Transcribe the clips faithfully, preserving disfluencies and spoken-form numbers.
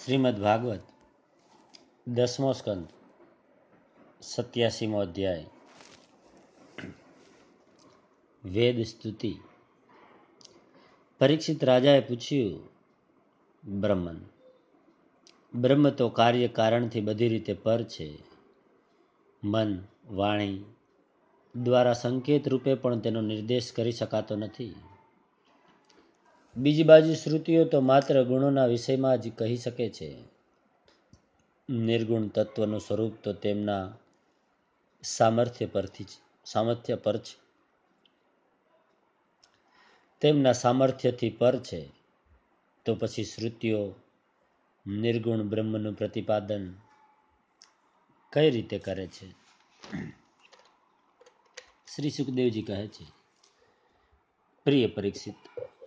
શ્રીમદ ભાગવત દસમો સ્કંદ સત્યાસીમો અધ્યાય. વેદ સ્તુતિ. પરીક્ષિત રાજાએ પૂછ્યું, બ્રહ્મન, બ્રહ્મ તો કાર્ય કારણથી બધી રીતે પર છે. મન વાણી દ્વારા સંકેત રૂપે પણ તેનો નિર્દેશ કરી શકાતો નથી. બીજી બાજુ શ્રુતિઓ તો માત્ર ગુણોના વિષયમાં જ કહી શકે છે. નિર્ગુણ તત્વનું સ્વરૂપ તો તેમના સામર્થ્ય પરથી સામર્થ્ય પર છે તેમના સામર્થ્યથી પર છે. તો પછી શ્રુતિઓ નિર્ગુણ બ્રહ્મનું પ્રતિપાદન કઈ રીતે કરે છે? શ્રી સુખદેવજી કહે છે, પ્રિય પરીક્ષિત,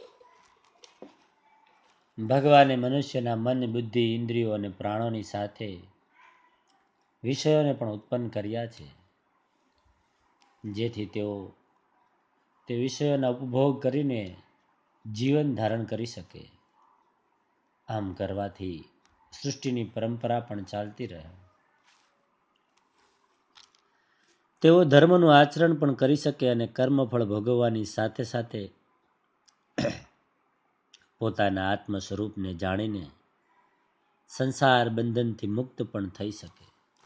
ભગવાને મનુષ્યના મન, બુદ્ધિ, ઇન્દ્રિયો અને પ્રાણોની સાથે વિષયોને પણ ઉત્પન્ન કર્યા છે, જેથી તેઓ તે વિષયોના ઉપભોગ કરીને જીવન ધારણ કરી શકે. આમ કરવાથી સૃષ્ટિની પરંપરા પણ ચાલતી રહે. તેઓ ધર્મનું આચરણ પણ કરી શકે અને કર્મફળ ભોગવવાની સાથે સાથે પોતાના આત્મ સ્વરૂપને જાણીને સંસાર બંધનથી મુક્ત પણ થઈ શકે.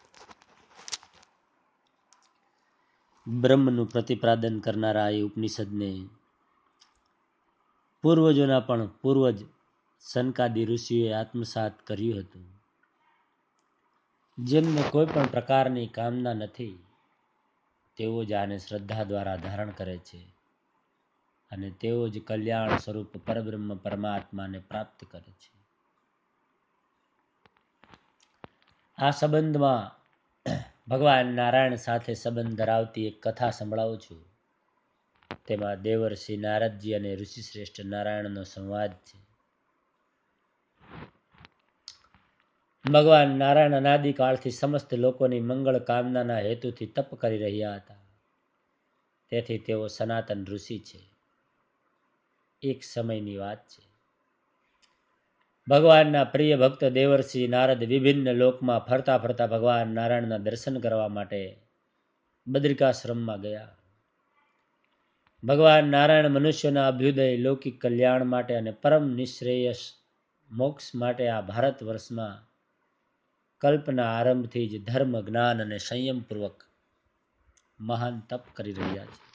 બ્રહ્મનું પ્રતિપાદન કરનારા એ ઉપનિષદને પૂર્વજોના પણ પૂર્વજ સનકાદી ઋષિઓએ આત્મસાત કર્યું હતું. જેમને કોઈ પણ પ્રકારની કામના નથી, તેઓ જ આને શ્રદ્ધા દ્વારા ધારણ કરે છે અને તેઓ જ કલ્યાણ સ્વરૂપ પરબ્રહ્મ પરમાત્માને પ્રાપ્ત કરે છે. આ સંબંધમાં ભગવાન નારાયણ સાથે સંબંધ ધરાવતી એક કથા સંભળાવું છું. તેમાં દેવર્ષિ નારદજી અને ઋષિશ્રેષ્ઠ નારાયણનો સંવાદ છે. ભગવાન નારાયણ અનાદિકાળથી સમસ્ત લોકોની મંગળ કામનાના હેતુથી તપ કરી રહ્યા હતા. તેથી તેઓ સનાતન ઋષિ છે. એક સમયની વાત છે. ભગવાનના પ્રિય ભક્ત દેવર્ષિ નારદ વિભિન્ન લોકમાં ફરતા ફરતા ભગવાન નારાયણના દર્શન કરવા માટે બદ્રિકાશ્રમમાં ગયા. ભગવાન નારાયણ મનુષ્યના અભ્યુદય, લૌકિક કલ્યાણ માટે અને પરમ નિશ્રેયસ મોક્ષ માટે આ ભારત વર્ષમાં કલ્પના આરંભથી જ ધર્મ, જ્ઞાન અને સંયમપૂર્વક મહાન તપ કરી રહ્યા છે.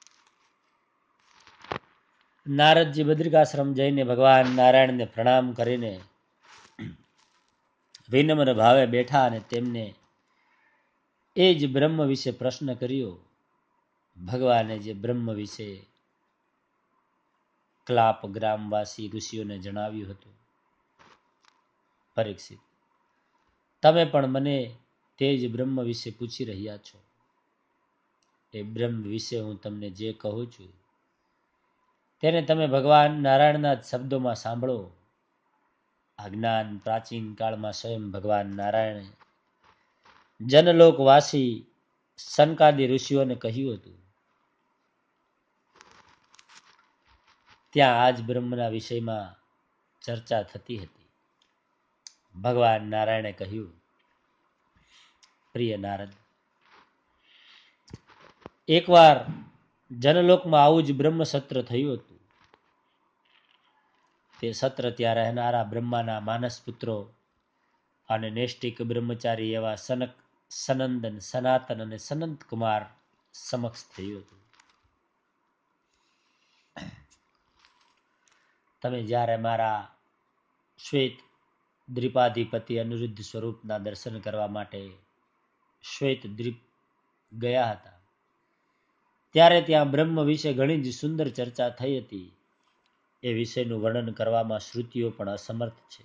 નારદજી બદ્રિકાશ્રમ જઈને ભગવાન નારાયણને પ્રણામ કરીને વિનમ્ર ભાવે બેઠા અને તેમને એ જ બ્રહ્મ વિશે પ્રશ્ન કર્યો. ભગવાને જે બ્રહ્મ વિશે ક્લાપ ગ્રામવાસી ઋષિઓને જણાવ્યું હતું, પરીક્ષિત, તમે પણ મને તે જ બ્રહ્મ વિશે પૂછી રહ્યા છો. એ બ્રહ્મ વિશે હું તમને જે કહું છું તેને તમે ભગવાન નારાયણના જ શબ્દોમાં સાંભળો. આ જ્ઞાન પ્રાચીન કાળમાં સ્વયં ભગવાન નારાયણે જનલોકવાસી સનકાદી ઋષિઓને કહ્યું હતું. ત્યાં આજ બ્રહ્મના વિષયમાં ચર્ચા થતી હતી. ભગવાન નારાયણે કહ્યું, પ્રિય નારદ, એકવાર જનલોકમાં આવું જ બ્રહ્મ સત્ર થયું હતું. તે સત્ર ત્યાં રહેનારા બ્રહ્માના માનસ પુત્રો અને નૈષ્ટિક બ્રહ્મચારી એવા સનક, સનંદન, સનાતન અને સનંત કુમાર સમક્ષ થયું હતું. તમે જ્યારે મારા શ્વેત દ્વીપાધિપતિ અનિરુદ્ધ સ્વરૂપના દર્શન કરવા માટે શ્વેત દ્વીપ ગયા હતા, ત્યારે ત્યાં બ્રહ્મ વિશે ઘણી જ સુંદર ચર્ચા થઈ હતી. એ વિષયનું વર્ણન કરવામાં શ્રુતિઓ પણ અસમર્થ છે.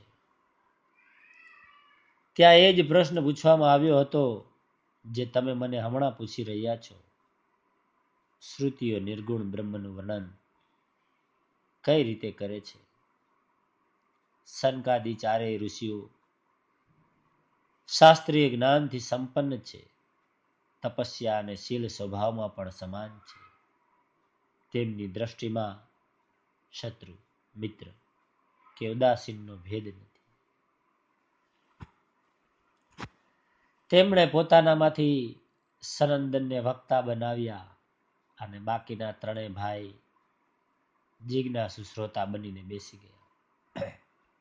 ત્યાં એ જ પ્રશ્ન પૂછવામાં આવ્યો હતો જે તમે મને હમણાં પૂછી રહ્યા છો. શ્રુતિઓ નિર્ગુણ બ્રહ્મનું વર્ણન કઈ રીતે કરે છે? સનકાદી ચારેય ઋષિઓ શાસ્ત્રીય જ્ઞાનથી સંપન્ન છે. તપસ્યા અને શીલ સ્વભાવમાં પણ સમાન છે. તેમની દ્રષ્ટિમાં શત્રુ, મિત્ર કે ઉદાસીનનો ભેદ નથી. તેમણે પોતાનામાંથી સનંદનને વક્તા બનાવ્યા અને બાકીના ત્રણેય ભાઈ જિજ્ઞાસુ શ્રોતા બનીને બેસી ગયા.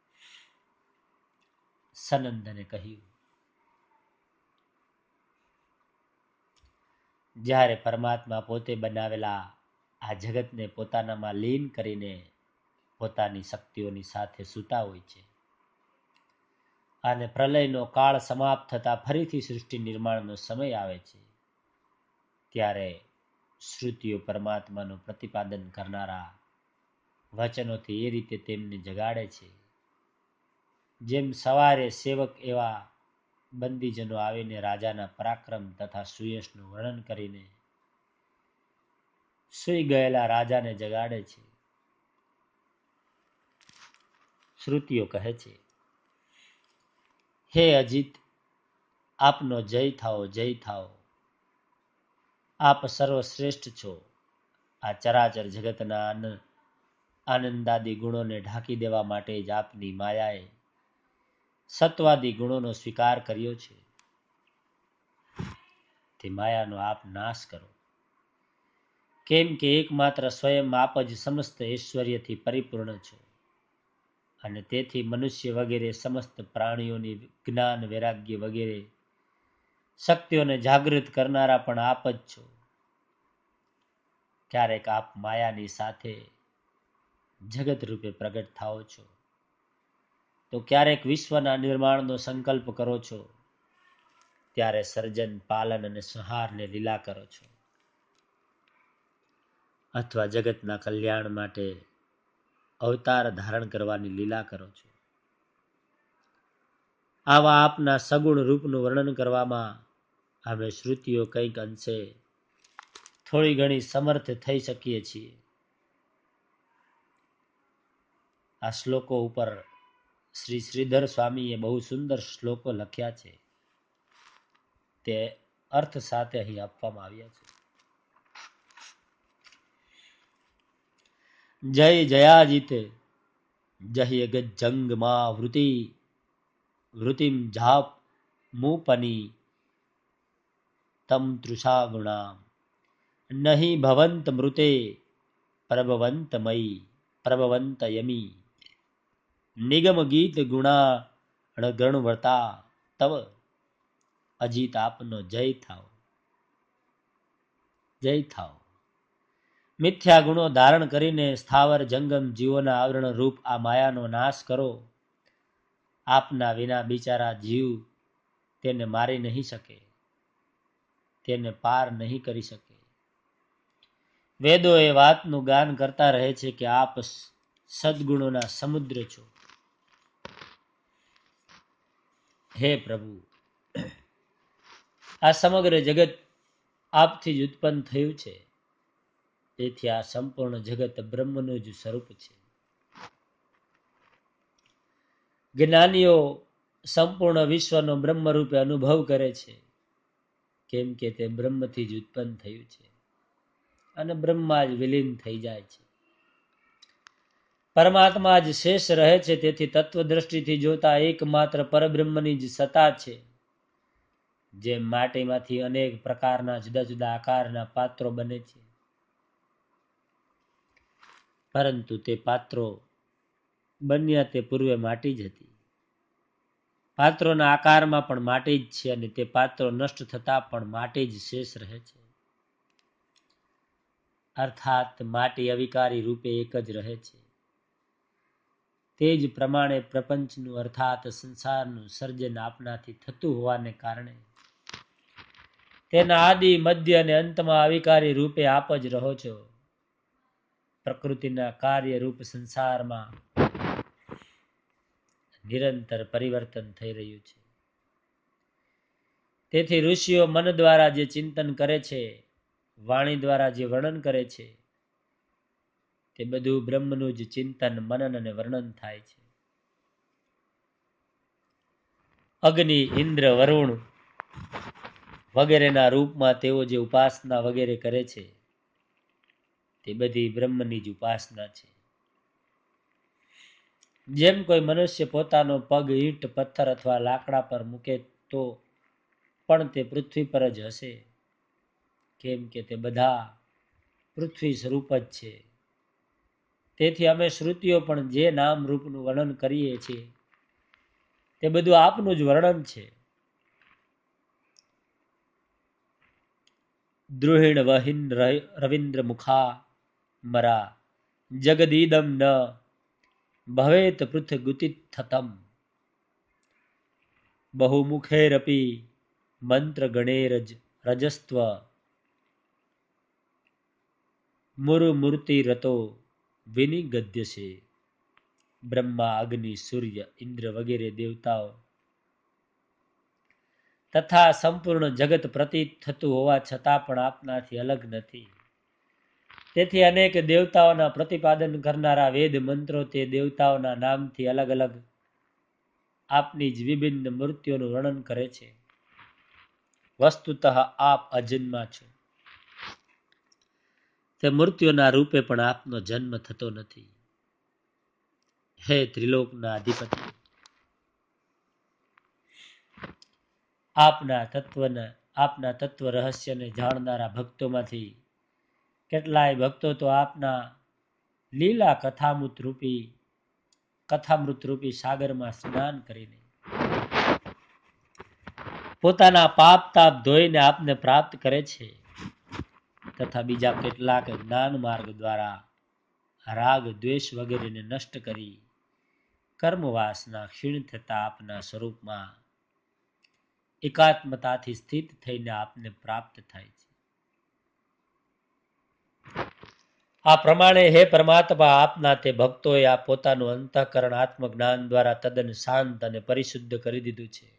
સનંદને કહ્યું, જ્યારે પરમાત્મા પોતે બનાવેલા આ જગતને પોતાનામાં લીન કરીને પોતાની શક્તિઓની સાથે સૂતા હોય છે અને પ્રલયનો કાળ સમાપ્ત થતા ફરીથી સૃષ્ટિ નિર્માણનો સમય આવે છે, ત્યારે શ્રુતિઓ પરમાત્માનું પ્રતિપાદન કરનારા વચનોથી એ રીતે તેમને જગાડે છે, જેમ સવારે સેવક એવા બંદીજનો આવીને રાજાના પરાક્રમ તથા સુયશનું વર્ણન કરીને સૂઈ ગયેલા રાજાને જગાડે છે. શ્રુતિઓ કહે છે, હે અજીત, આપનો જય થાઓ, જય થાઓ. આપ સર્વશ્રેષ્ઠ છો. આ ચરાચર જગતના આનંદાદી ગુણોને ઢાંકી દેવા માટે જ આપની માયાએ સત્વાદી ગુણોનો સ્વીકાર કર્યો છે. તે માયાનો આપ નાશ કરો, કેમ કે એકમાત્ર સ્વયં આપ જ સમસ્ત ઐશ્વર્યથી પરિપૂર્ણ છો અને તેથી મનુષ્ય વગેરે સમસ્ત પ્રાણીઓની જ્ઞાન વૈરાગ્ય વગેરે શક્તિઓને જાગૃત કરનારા પણ આપ જ છો. ક્યારેક આપ માયાની સાથે જગત રૂપે પ્રગટ થાઓ છો, તો ક્યારેક વિશ્વના નિર્માણનો સંકલ્પ કરો છો, ત્યારે સર્જન, પાલન અને સંહારને લીલા કરો છો, અથવા જગતના કલ્યાણ માટે અવતાર ધારણ કરવાની લીલા કરો છો. આવા આપના સગુણ રૂપનું વર્ણન કરવામાં અમે શ્રુતિઓ કંઈક અંશે થોડી ઘણી સમર્થ થઈ શકીએ છીએ. આ શ્લોકો ઉપર શ્રી શ્રીધર સ્વામીએ બહુ સુંદર શ્લોકો લખ્યા છે, તે અર્થ સાથે અહીં આપવામાં આવ્યા છે. જય જયાજીત જહ્ય ગજ્જંગ મા વૃતિ વૃતિમ જાપ મુપની તમ તૃષા ગુણા નહીં ભવંત મૃતે પ્રભવંત મયી પ્રભવંત યમી નિગમ ગીત ગુણા ગણવતા તવ અજીત આપનો જય થાઓ, જય થાઓ. મિથ્યા ગુણો ધારણ કરીને સ્થાવર જંગમ જીવોના આવરણ રૂપ આ માયાનો નાશ કરો. આપના વિના બિચારા જીવ તેને મારી નહીં શકે, તેને પાર નહીં કરી શકે. વેદો એ વાતનું ગાન કરતા રહે છે કે આપ સદગુણોના સમુદ્ર છો. હે પ્રભુ, આ સમગ્ર જગત આપથી જ ઉત્પન્ન થયું છે, તેથી આ સંપૂર્ણ જગત બ્રહ્મનું જ સ્વરૂપ છે. જ્ઞાનીઓ સંપૂર્ણ વિશ્વનો બ્રહ્મ રૂપે અનુભવ કરે છે, કેમ કે તે બ્રહ્મથી જ ઉત્પન્ન થયું છે અને બ્રહ્મા જ વિલીન થઈ જાય છે. પરમાત્મા જ શેષ રહે છે, તેથી તત્વદ્રષ્ટિથી જોતા એકમાત્ર પરબ્રહ્મની જ સત્તા છે. જેમ માટીમાંથી અનેક પ્રકારના જુદા જુદા આકારના પાત્રો બને છે, પરંતુ તે પાત્રો બન્યા તે પૂર્વે માટી જ હતી. પાત્રોના આકારમાં પણ માટી જ છે અને તે પાત્રો નષ્ટ થતા પણ માટી જ શેષ રહે છે. અર્થાત માટી અવિકારી રૂપે એક જ રહે છે. તે જ પ્રમાણે પ્રપંચનું અર્થાત સંસારનું સર્જન આપનાથી થતું હોવાને કારણે તેના આદિ, મધ્ય અને અંતમાં અવિકારી રૂપે આપ જ રહો છો. પ્રકૃતિના કાર્ય રૂપ સંસારમાં નિરંતર પરિવર્તન થઈ રહ્યું છે. તેથી ઋષિઓ મન દ્વારા જે ચિંતન કરે છે, વાણી દ્વારા જે વર્ણન કરે છે, તે બધું બ્રહ્મનું જ ચિંતન, મનન અને વર્ણન થાય છે. અગ્નિ, ઇન્દ્ર, વરુણ વગેરેના રૂપમાં તેઓ જે ઉપાસના વગેરે કરે છે, તે બધી બ્રહ્મની જ ઉપાસના છે. જેમ કોઈ મનુષ્ય પોતાનો પગ ઈંટ, પથ્થર અથવા લાકડા પર મૂકે તો પણ તે પૃથ્વી પર જ હશે, કેમ કે તે બધા પૃથ્વી સ્વરૂપ જ છે. તેથી અમે શ્રુતિઓ પણ જે નામ રૂપનું વર્ણન કરીએ છીએ તે બધું આપનું જ વર્ણન છે. દ્રુહિણ વહિન રવિન્દ્ર મુખા મરા જગદીદમ ન ભવેત પૃથ્ગુતિત થતમ બહુમુખેરપી મંત્ર ગણેરજ રજસ્ત્વ મુરુમૂર્તિ રતો વિનિગદ્યસે. બ્રહ્મા, અગ્નિ, સૂર્ય, ઇન્દ્ર વગેરે દેવતાઓ તથા સંપૂર્ણ જગત પ્રતીત થતું હોવા છતાં પણ આપનાથી અલગ નથી. તેથી અનેક દેવતાઓના પ્રતિપાદન કરનારા વેદ મંત્રો તે દેવતાઓના નામથી અલગ અલગ આપની જ વિભિન્ન મૂર્તિઓનું વર્ણન કરે છે. વસ્તુતઃ આપ અજન્મા છો. તે મૂર્તિઓના રૂપે પણ આપનો જન્મ થતો નથી. હે ત્રિલોકના અધિપતિ, આપના તત્વને આપના તત્વ રહસ્યને જાણનારા ભક્તોમાંથી કેટલાય ભક્તો તો આપના લીલા કથામૃત રૂપી કથામૃત રૂપી સાગરમાં સ્નાન કરીને પોતાના પાપ તાપ ધોઈને આપને પ્રાપ્ત કરે છે, તથા બીજા કેટલાક જ્ઞાન માર્ગ દ્વારા રાગ દ્વેષ વગેરેને નષ્ટ કરી કર્મ વાસના ક્ષીણ થતા આપના સ્વરૂપમાં એકાત્મતાથી સ્થિત થઈને આપને પ્રાપ્ત થાય છે. આ પ્રમાણે હે પરમાત્મા, આપના તે ભક્તોએ આ પોતાનું અંતઃકરણ આત્મજ્ઞાન દ્વારા તદ્દન શાંત અને પરિશુદ્ધ કરી દીધું છે.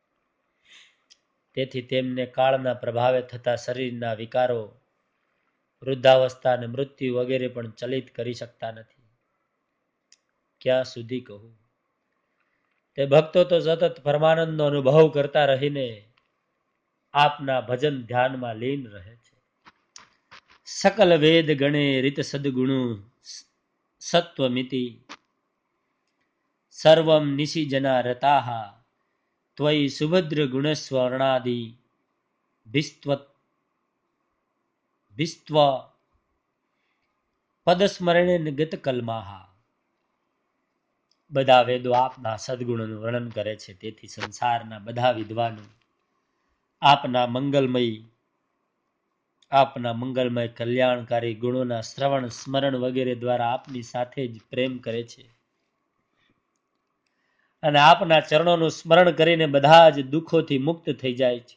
તેથી તેમને કાળના પ્રભાવે થતા શરીરના વિકારો, વૃદ્ધાવસ્થા અને મૃત્યુ વગેરે પણ ચલિત કરી શકતા નથી. ક્યાં સુધી કહું, તે ભક્તો તો સતત પરમાનંદનો અનુભવ કરતા રહીને આપના ભજન ધ્યાનમાં લીન રહે છે. સકલ વેદ ગણે રીત સદગુણુ સત્વમિતિ સર્વમ નિશિજના રતાહા ત્વયી સુભદ્ર ગુણસ્વર્ણાદિ ભિસ્ત્વ ભિસ્ત્વ પદસ્મરણે ગત કલમાહા. બધા વેદો આપના સદગુણોનું વર્ણન કરે છે. તેથી સંસારના બધા વિદ્વાનો આપના મંગલમય આપના મંગલમય કલ્યાણકારી ગુણોના શ્રવણ સ્મરણ વગેરે દ્વારા આપની સાથે જ પ્રેમ કરે છે અને આપના ચરણોનું સ્મરણ કરીને બધા જ દુઃખોથી મુક્ત થઈ જાય છે.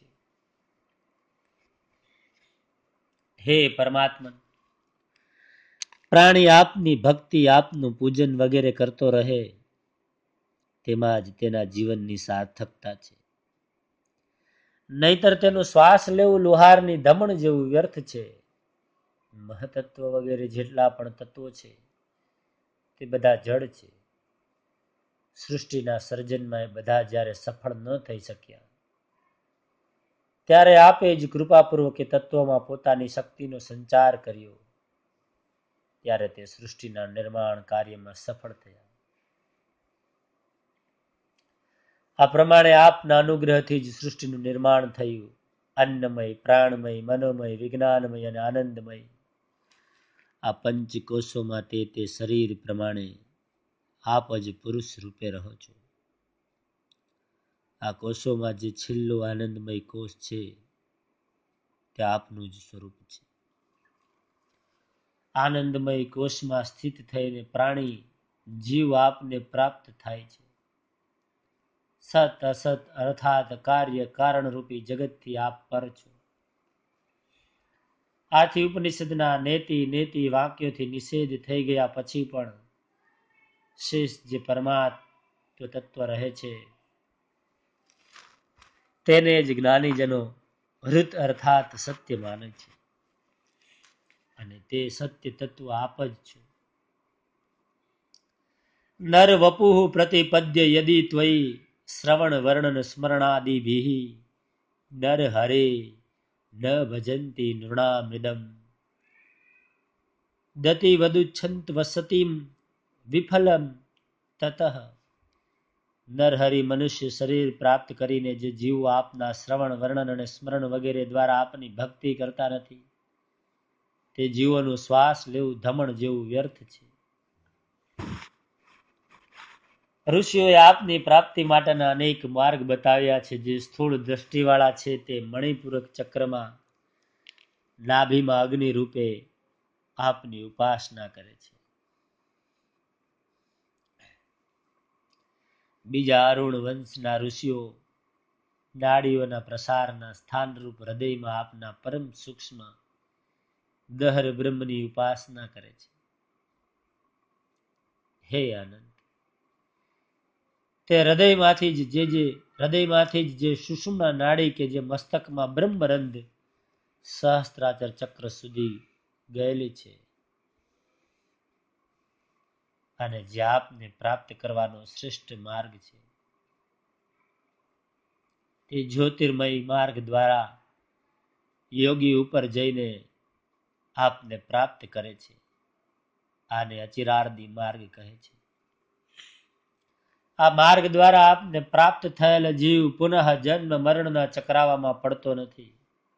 હે પરમાત્મા, પ્રાણી આપની ભક્તિ આપનું પૂજન વગેરે કરતો રહે તેમાં જ તેના જીવનની સાર્થકતા છે. નહીતર તેનું શ્વાસ લેવું લુહારની ધમણ જેવું વ્યર્થ છે. મહતત્વ વગેરે જેટલા પણ તત્વો છે તે બધા જડ છે. સૃષ્ટિના સર્જનમાં એ બધા જ્યારે સફળ ન થઈ શક્યા ત્યારે આપે જ કૃપાપૂર્વક એ તત્વોમાં પોતાની શક્તિનો સંચાર કર્યો, ત્યારે તે સૃષ્ટિના નિર્માણ કાર્યમાં સફળ થયા. આ પ્રમાણે આપના અનુગ્રહથી જ સૃષ્ટિનું નિર્માણ થયું. અન્નમય, પ્રાણમય, મનોમય, વિજ્ઞાનમય અને આનંદમય આ પંચકોશોમાં તે તે શરીર પ્રમાણે આપ જ પુરુષ રૂપે રહો છો. આ કોષોમાં જે છેલ્લો આનંદમય કોષ છે તે આપનું જ સ્વરૂપ છે. આનંદમય કોષમાં સ્થિત થઈને પ્રાણી જીવ આપને પ્રાપ્ત થાય છે. સત અસત અર્થાત કાર્ય કારણ રૂપી જગતથી આપ પર છો. આથી ઉપનિષદના નેતિ નેતિ વાક્યોથી નિષેધ થઈ ગયા પછી પણ શેષ જે પરમાત્મ તત્વ રહે છે તેને જ જ્ઞાનીજનો હૃત અર્થાત સત્ય માને છે અને તે સત્ય તત્વ આપ જ છો. નર વપુઃ પ્રતિપદ્ય યદિ ત્વયી શ્રવણ વર્ણન સ્મરણાદિભિઃ નર હરે ન ભજંતી નૃણામૃદમ દતિ વદુચ્છંત વસતિમ વિફલમ તતઃ નરહરિ મનુષ્ય શરીર પ્રાપ્ત કરીને જે જીવો આપના શ્રવણ વર્ણન અને સ્મરણ વગેરે દ્વારા આપની ભક્તિ કરતા નથી, તે જીવોનું શ્વાસ લેવું ધમણ જેવું વ્યર્થ છે. ઋષિઓએ આપની પ્રાપ્તિ માટેના અનેક માર્ગ બતાવ્યા છે. જે સ્થૂળ દ્રષ્ટિવાળા છે તે મણિપૂરક ચક્રમાં નાભીમાં અગ્નિ રૂપે આપની ઉપાસના કરે છે. બીજા અરુણ વંશના ઋષિઓ નાડીઓના પ્રસારના સ્થાનરૂપ હૃદયમાં આપના પરમ સૂક્ષ્મ દહર બ્રહ્મની ઉપાસના કરે છે. હે આનંદ, તે હૃદયમાંથી જ જે જે હૃદયમાંથી જ જે સુષુમ્ના નાડી કે જે મસ્તકમાં બ્રહ્મરંધ સહસ્ત્રાચર ચક્ર સુધી ગયેલી છે, અને જે આપને પ્રાપ્ત કરવાનો શ્રેષ્ઠ માર્ગ છે, તે જ્યોતિર્મય માર્ગ દ્વારા યોગી ઉપર જઈને આપને પ્રાપ્ત કરે છે. આને અચિરાર્દી માર્ગ કહે છે. આ માર્ગ દ્વારા આપને પ્રાપ્ત થયેલ જીવ પુનઃ જન્મ મરણના ચક્રાવામાં પડતો નથી.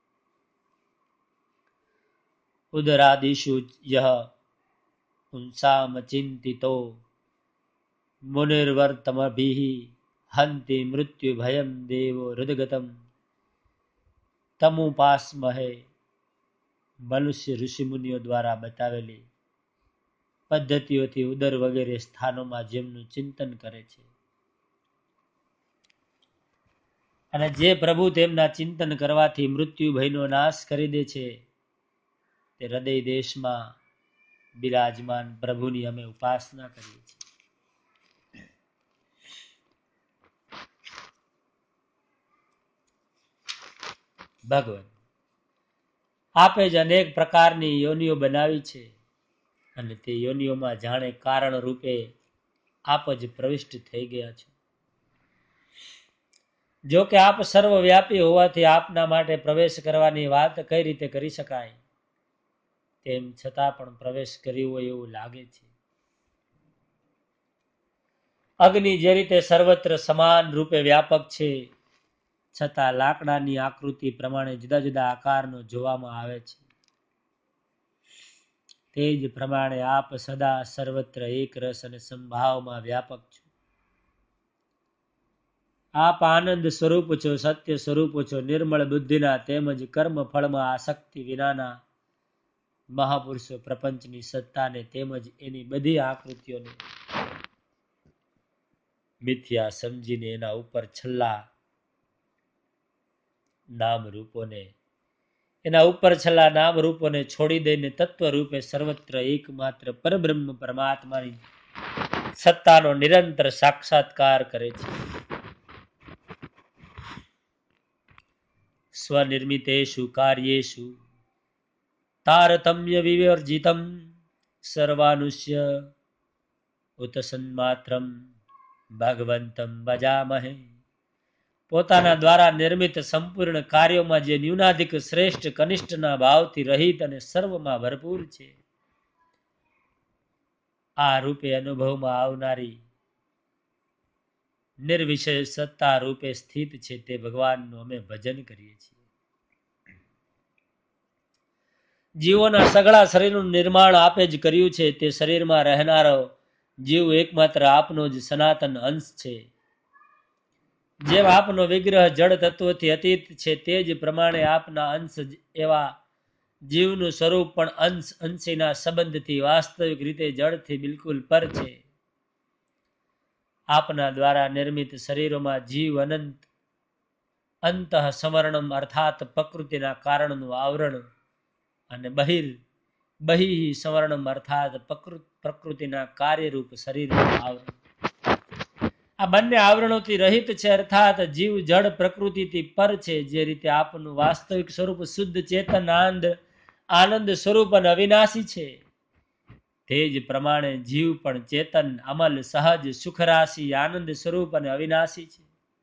ઉદરાદિષુ યહ પુંસામ ચિંતિતો મુનિર્વર્તમભિઃ હંતિ મૃત્યુ ભયમ દેવો હૃદગતમ તમુપાસ્મહે. મનુષ્ય ઋષિમુનિઓ દ્વારા બતાવેલી પદ્ધતિઓથી ઉદર વગેરે સ્થાનોમાં જેમનું ચિંતન કરે છે, અને જે પ્રભુ તેમના ચિંતન કરવાથી મૃત્યુ ભયનો નાશ કરી દે છે, તે હૃદય દેશમાં બિરાજમાન પ્રભુની અમે ઉપાસના કરીએ છીએ. ભગવાન આપે જ અનેક પ્રકારની યોનિઓ બનાવી છે, અને તે યોનિઓમાં જાણે કારણ રૂપે આપ જ પ્રવિષ્ટ થઈ ગયા છો. જો કે આપ સર્વવ્યાપી હોવાથી આપના માટે પ્રવેશ કરવાની વાત કઈ રીતે કરી શકાય, તેમ છતાં પણ પ્રવેશ કર્યો હોય એવું લાગે છે. અગ્નિ જે રીતે સર્વત્ર સમાન રૂપે વ્યાપક છે, છતાં લાકડાની આકૃતિ પ્રમાણે જુદા જુદા આકારનો જોવામાં આવે છે, તે જ પ્રમાણે આપ સદા સર્વત્ર એક રસ અને સંભાવમાં વ્યાપક છો. આપ આનંદ સ્વરૂપ છો, સત્ય સ્વરૂપ છો, નિર્મળ બુદ્ધિના તેમજ કર્મ ફળમાં આસક્તિ વિનાના મહાપુરુષો પ્રપંચની સત્તાને તેમજ એની બધી આકૃતિઓને મિથ્યા સમજીને એના ઉપર છલ્લા નામ રૂપોને એના ઉપર છલ્લા નામ રૂપોને છોડી દઈને તત્વ રૂપે સર્વત્ર એકમાત્ર પરબ્રહ્મ પરમાત્માની સત્તાનો નિરંતર સાક્ષાત્કાર કરે છે. સ્વનિર્મિતેષુ કાર્યેષુ તારતમ્ય વિવર્જિતમ સર્વાનુષ્ય ઉત સન્માત્રમ ભગવંતમ ભજામહે. પોતાના દ્વારા નિર્મિત સંપૂર્ણ કાર્યોમાં જે ન્યૂનાધિક શ્રેષ્ઠ કનિષ્ઠના ભાવથી રહિત અને સર્વમાં ભરપૂર છે, આ રૂપે અનુભવમાં આવનારી નિર્વિષય સત્તા રૂપે સ્થિત છે, તે ભગવાનનું અમે ભજન કરીએ છીએ. જીવોના સઘળા શરીરનું નિર્માણ આપે જ કર્યું છે. તે શરીરમાં રહેનારો જીવ એકમાત્ર આપનો જ સનાતન અંશ છે. જેમ આપનો વિગ્રહ જળ તત્વથી અતીત છે, તે જ પ્રમાણે આપના અંશ એવા જીવનું સ્વરૂપ પણ અંશ અંશીના સંબંધથી વાસ્તવિક રીતે જળથી બિલકુલ પર છે. આપના દ્વારા નિર્મિત શરીરોમાં જીવ અનંત અંતઃ સંવરણમ અર્થાત પ્રકૃતિના કારણનું આવરણ અને બહિર બહિ સંવરણમ અર્થાત પ્રકૃતિના કાર્યરૂપ શરીરનું આવરણ. આ બંને આવરણોથી રહિત છે, અર્થાત જીવ જળ પ્રકૃતિથી પર છે. જે રીતે આપનું વાસ્તવિક સ્વરૂપ શુદ્ધ ચેતન આનંદ આનંદ સ્વરૂપ અને અવિનાશી છે, તે જ પ્રમાણે જીવ પણ ચેતન અમલ સહજ સુખરાશી આનંદ સ્વરૂપ અને અવિનાશી છે.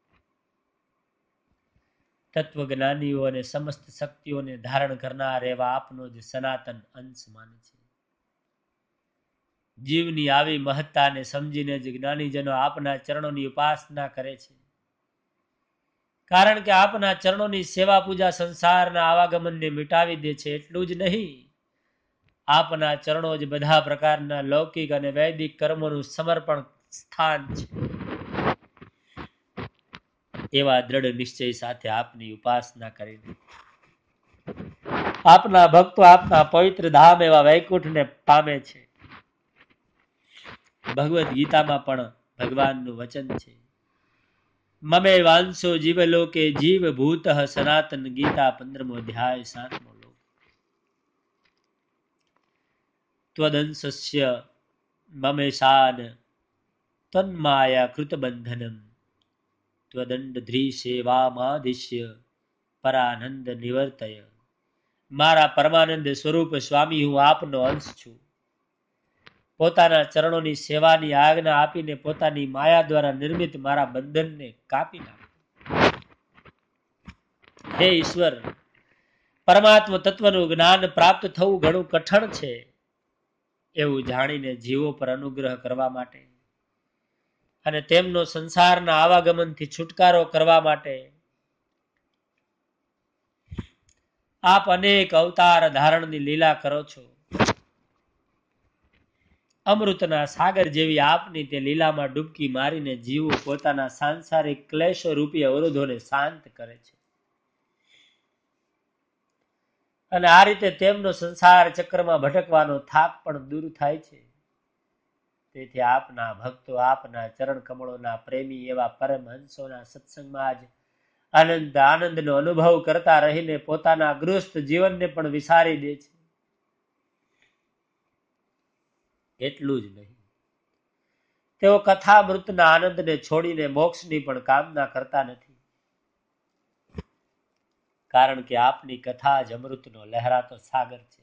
તત્વજ્ઞાનીઓ અને સમસ્ત શક્તિઓને ધારણ કરનાર એવા આપનો જ સનાતન અંશ માને છે. જીવની આવી મહત્તાને સમજીને જ જ્ઞાનીજનો આપના ચરણોની ઉપાસના કરે છે. કારણ કે આપના ચરણોની સેવા પૂજા સંસારના આવાગમનને મિટાવી દે છે. એટલું જ નહીં, આપના ચરણો જ બધા પ્રકારના લૌકિક અને વૈદિક કર્મોનું સમર્પણ સ્થાન છે. એવા દ્રઢ નિશ્ચય સાથે આપની ઉપાસના કરીને આપના ભક્તો આપના પવિત્ર ધામ એવા વૈકુંઠને પામે છે. ભગવદ્ ગીતામાં પણ ભગવાનનું વચન છે, મમે વાંસો જીવલોકે જીવ ભૂત સનાતન ગીતા પંદરમો અધ્યાય સાતમો લોક. ત્વદંશસ્ય મમેશાન તન્માયા કૃતબંધનમ ત્વદંડધ્રી સેવામાદિશ્ય પરાનંદ નિવર્તય. મારા પરમાનંદ સ્વરૂપ સ્વામી, હું આપનો અંશ છું. પોતાના ચરણોની સેવાની આજ્ઞા આપીને પોતાની માયા દ્વારા નિર્મિત મારા બંધનને કાપી નાખો. હે ઈશ્વર, પરમાત્મા તત્વનું જ્ઞાન પ્રાપ્ત થવું ઘણું કઠણ છે એવું જાણીને જીવો પર અનુગ્રહ કરવા માટે અને તેમનો સંસારના આવાગમનથી છુટકારો કરવા માટે આપ અનેક અવતાર ધારણની લીલા કરો છો. અમૃતના સાગર જેવી આપની તે લીલામાં ડૂબકી મારીને જીવો પોતાના સાંસારિક ક્લેશો રૂપી અવરોધોને શાંત કરે છે અને આ રીતે તેમનો સંસાર ચક્રમાં ભટકવાનો થાક પણ દૂર થાય છે. તેથી આપના ભક્તો આપના ચરણ કમળોના પ્રેમી એવા પરમહંસોના સત્સંગમાં જ આનંદ આનંદનો અનુભવ કરતા રહીને પોતાના ગૃહસ્થ જીવનને પણ વિસારી દે છે. એટલું જ નહીં, તેઓ કથામૃતના આનંદને છોડીને મોક્ષની પણ કામના કરતા નથી. કારણ કે આપની કથા જ અમૃતનો લહેરાતો સાગર છે.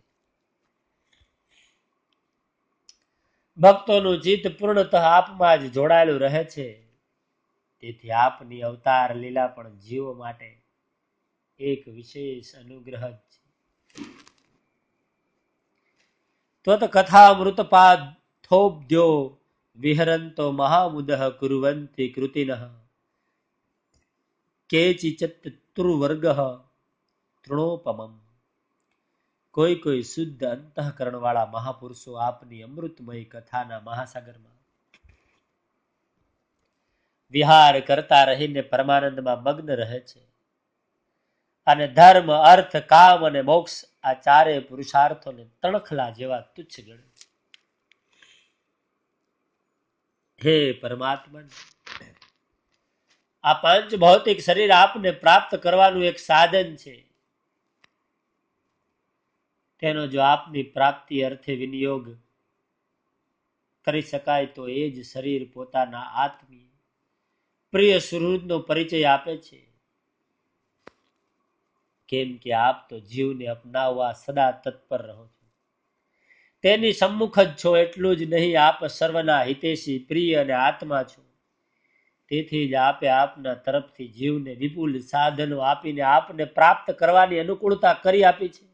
ભક્તોનું ચિત્ત પૂર્ણતઃ આપમાં જ જોડાયેલું રહે છે. તેથી આપની અવતાર લીલા પણ જીવો માટે એક વિશેષ અનુગ્રહ જ છે. ત્વત કથામૃતપાદ થોબ્દ્યો વિહરંતો મહામુદઃ કુર્વન્તિ કૃતિનઃ કેચિચિત તુર્વર્ગઃ તૃણોપમમ. કોઈ કોઈ શુદ્ધ અંતઃકરણ વાળા મહાપુરુષો આપની અમૃતમય કથાના મહાસાગરમાં વિહાર કરતા રહીને પરમાનંદમાં મગ્ન રહે છે અને ધર્મ, અર્થ, કામ અને મોક્ષ આ ચારે પુરુષાર્થોને તણખલા જેવા તુચ્છ ગણે. હે પરમાત્મા, આ પાંચ ભૌતિક શરીર આપને પ્રાપ્ત કરવાનું એક સાધન છે. તેનો જો આપની પ્રાપ્તિ અર્થે વિનિયોગ કરી શકાય તો એ જ શરીર પોતાના આત્મીય પ્રિય સુહૃદનો પરિચય આપે છે. કેમ કે આપ તો જીવને અપનાવવા સદા તત્પર રહો છો. તેની સમ્મુખ જ છો. એટલું જ નહીં, આપ સર્વના હિતેશી, પ્રિય અને આત્મા છો. તેથી જ આપે આપના તરફથી જીવને વિપુલ સાધનો આપીને આપને પ્રાપ્ત કરવાની અનુકૂળતા કરી આપી છે.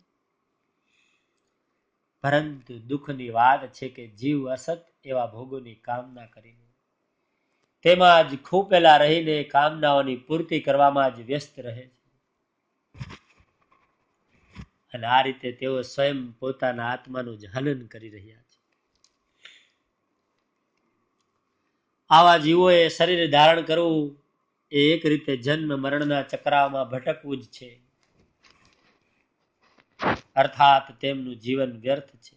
પરંતુ દુઃખની વાત છે કે જીવ અસત એવા ભોગોની કામના કરીને તેમાં જ ખૂપેલા રહીને કામનાઓની પૂર્તિ કરવામાં જ વ્યસ્ત રહે છે અને આ રીતે તેઓ સ્વયં પોતાના આત્માનું જ હનન કરી રહ્યા છે. આવા જીવોએ શરીર ધારણ કરવું એ એક રીતે જન્મ મરણના ચક્રામાં ભટકવું જ છે, અર્થાત તેમનું જીવન વ્યર્થ છે.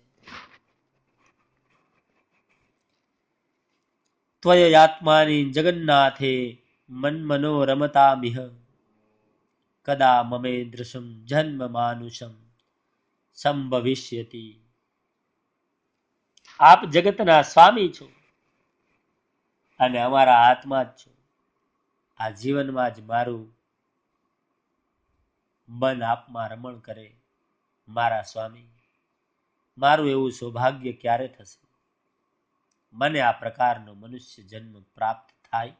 ત્વયૈયાત્માની જગન્નાથે મન્મનો રમતામિહ કદા મમેદૃશમ જન્મ માનુષમ સંભવિષ્યતિ. આપ જગતના સ્વામી છો અને અમારા આત્મા જ છો. આ જીવનમાં જ મારું મન આપમાં રમણ કરે. મારા સ્વામી, મારું એવું સૌભાગ્ય ક્યારે થશે? મને આ પ્રકારનો મનુષ્ય જન્મ પ્રાપ્ત થાય?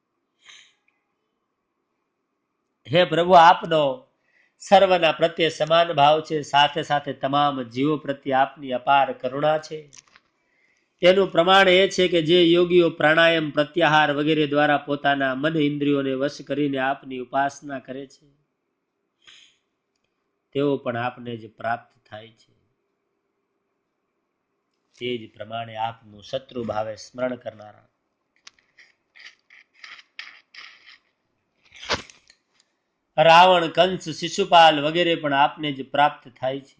હે પ્રભુ, આપનો સર્વના પ્રત્યે સમાન ભાવ છે. સાથે સાથે તમામ જીવો પ્રત્યે આપની અપાર કરુણા છે. તેનું પ્રમાણ એ છે કે જે યોગીઓ પ્રાણાયામ, પ્રત્યાહાર વગેરે દ્વારા પોતાના મન ઇન્દ્રિયોને વશ કરીને આપની ઉપાસના કરે છે, તેઓ પણ આપને જ પ્રાપ્ત થાય છે. તે જ પ્રમાણે આપનું શત્રુ ભાવે સ્મરણ કરનારા રાવણ, કંસ, શિશુપાલ વગેરે પણ આપને જ પ્રાપ્ત થાય છે.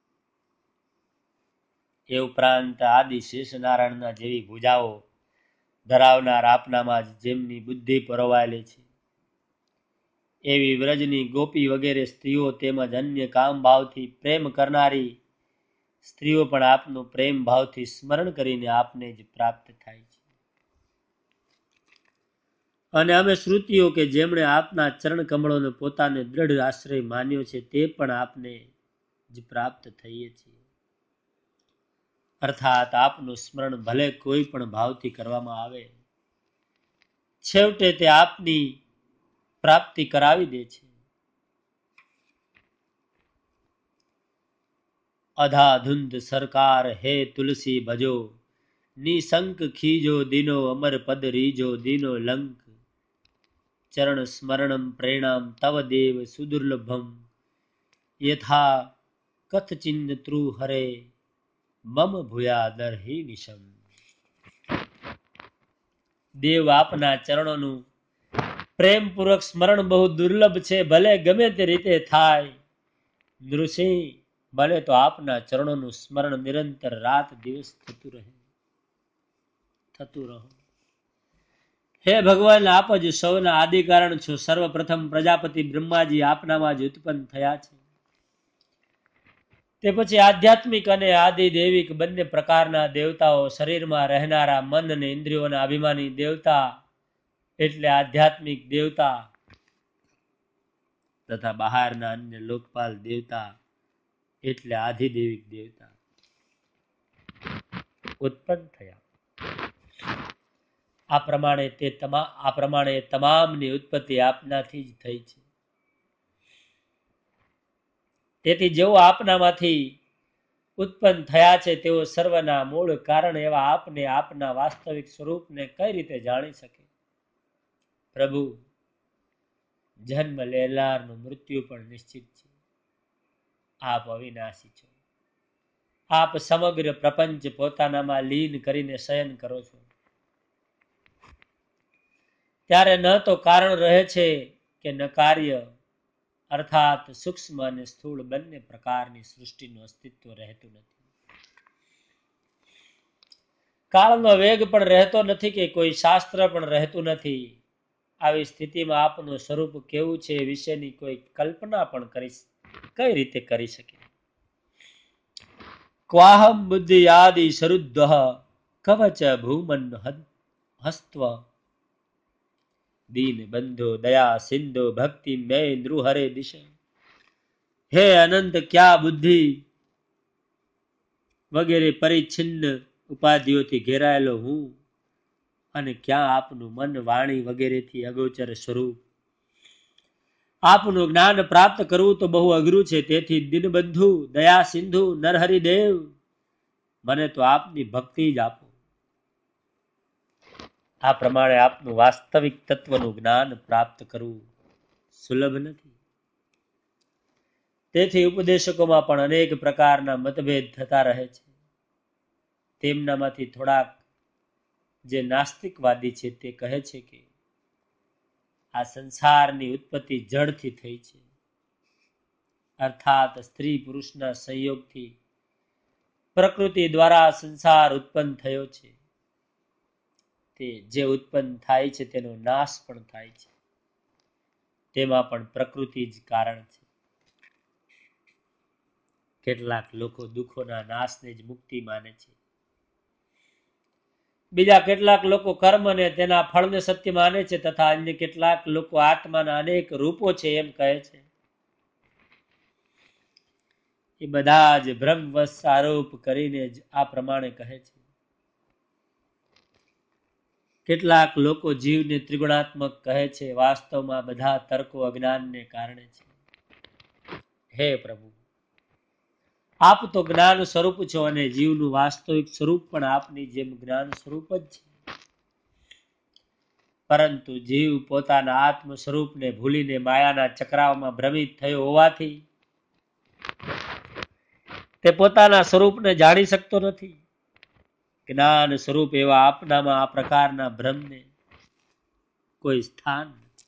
એ ઉપરાંત આદિ શેષ નારાયણના જેવી ભુજાઓ ધરાવનાર આપનામાં જ જેમની બુદ્ધિ પરોવાયેલી છે, એવી વ્રજની ગોપી વગેરે સ્ત્રીઓ તેમજ અન્ય કામ ભાવથી પ્રેમ કરનારી સ્ત્રીઓ પણ આપનું પ્રેમ ભાવથી સ્મરણ કરીને આપને જ પ્રાપ્ત થાય છે. અને અમે શ્રુતિઓ કે જેમણે આપના ચરણ કમળોને પોતાને દ્રઢ આશ્રય માન્યો છે, તે પણ આપને જ પ્રાપ્ત થઈએ છીએ. અર્થાત આપનું સ્મરણ ભલે કોઈ પણ ભાવથી કરવામાં આવે, છેવટે તે આપની પ્રાપ્તિ કરાવી દે છે. અધાધુંધ સરકાર હે તુલસી ભજો, નિશંક ખીજો દિનો અમર પદ રીજો દિનો લંક, ચરણ સ્મરણમ પ્રેરણામ તવ દેવ સુદુર્લભમ, યથા કથચિન્ન ત્રુ હરે મમ ભૂયાદર હિ નિશમ. દેવ આપના ચરણોનું પ્રેમપૂર્વક સ્મરણ બહુ દુર્લભ છે, ભલે ગમે તે રીતે થાય. નૃસિંહ, ભલે તો આપના ચરણોનું સ્મરણ નિરંતર રાત દિવસ થતું રહે થતું રહો. હે ભગવાન, આપ જ સૌના આદિ કારણ છો. સર્વપ્રથમ પ્રજાપતિ બ્રહ્માજી આપનામાં જ ઉત્પન્ન થયા છે. તે પછી આધ્યાત્મિક અને આદિ દૈવિક બંને પ્રકારના દેવતાઓ, શરીરમાં રહેનારા મન અને ઇન્દ્રિયોના અભિમાની દેવતા એટલે આધ્યાત્મિક દેવતા તથા બહારના અન્ય લોકપાલ દેવતા એટલે આધિદૈવિક દેવતા ઉત્પન્ન થયા. આ પ્રમાણે તે તમામ આ પ્રમાણે તમામની ઉત્પત્તિ આપનાથી જ થઈ છે. તેથી જેઓ આપનામાંથી ઉત્પન્ન થયા છે, તેઓ સર્વના મૂળ કારણ એવા આપને આપના વાસ્તવિક સ્વરૂપને કઈ રીતે જાણી શકે? પ્રભુ, જન્મ લેનારનું મૃત્યુ પણ નિશ્ચિત છે. આપ અવિનાશી છો. આપ સમગ્ર પ્રપંચ પોતાનામાં લીન કરીને શયન કરો છો, ત્યારે ન તો કારણ રહે છે કે ન કાર્ય, અર્થાત સૂક્ષ્મ અને સ્થૂળ બંને પ્રકારની સૃષ્ટિનું અસ્તિત્વ રહેતું નથી. કાળનો વેગ પણ રહેતો નથી કે કોઈ શાસ્ત્ર પણ રહેતું નથી. આવી સ્થિતિમાં આપનું સ્વરૂપ કેવું છે એ વિશેની કોઈ કલ્પના પણ કરી કઈ રીતે કરી શકે? ક્વાહમ બુદ્ધિ આદિ સરુદ્ધ કવચ ભૂમન હસ્ત્વ, દીન બંધો દયા સિંધો ભક્તિ મેં નૃહરે દિશ. હે અનંત, ક્યાં બુદ્ધિ વગેરે પરિચ્છિન્ન ઉપાધિઓથી ઘેરાયેલો હું, અને ક્યાં આપનું મન વાણી વગેરેથી અગોચર સ્વરૂપ. આપનું જ્ઞાન પ્રાપ્ત કરવું તો બહુ અઘરું છે. તેથી દિનબંધુ, દયા સિંધુ, નરહરિદેવ, મને તો આપની ભક્તિ જ આપો. આ પ્રમાણે આપનું વાસ્તવિક તત્વનું જ્ઞાન પ્રાપ્ત કરવું સુલભ નથી. તેથી ઉપદેશકોમાં પણ અનેક પ્રકારના મતભેદ થતા રહે છે. તેમનામાંથી થોડાક જે નાસ્તિકવાદી છે તે કહે છે કે આ સંસારની ઉત્પત્તિ જળથી થઈ છે, અર્થાત સ્ત્રી પુરુષના સંયોગથી પ્રકૃતિ દ્વારા સંસાર ઉત્પન્ન થયો છે. તે જે ઉત્પન્ન થાય છે તેનો નાશ પણ થાય છે, તેમાં પણ પ્રકૃતિ જ કારણ છે. કેટલાક લોકો દુઃખોના નાશને જ મુક્તિ માને છે. બીજા કેટલાક લોકો કર્મને તેના ફળને સત્ય માને છે, તથા અન્ય કેટલાક લોકો આત્માના અનેક રૂપો છે એમ કહે છે. એ બધા જ ભ્રમવશ આરોપ કરીને જ આ પ્રમાણે કહે છે. કેટલાક લોકો જીવને ત્રિગુણાત્મક કહે છે. વાસ્તવમાં બધા તર્કો અજ્ઞાનને કારણે છે. હે પ્રભુ, આપ તો જ્ઞાન સ્વરૂપ છો અને જીવનું વાસ્તવિક સ્વરૂપ પણ આપની જેમ જ્ઞાન સ્વરૂપ જ છે. પરંતુ જીવ પોતાના આત્મ સ્વરૂપને ભૂલીને માયાના ચક્રાવમાં ભ્રમિત થયો હોવાથી તે પોતાના સ્વરૂપને જાણી શકતો નથી. જ્ઞાન સ્વરૂપ એવા આપનામાં આ પ્રકારના ભ્રમને કોઈ સ્થાન નથી.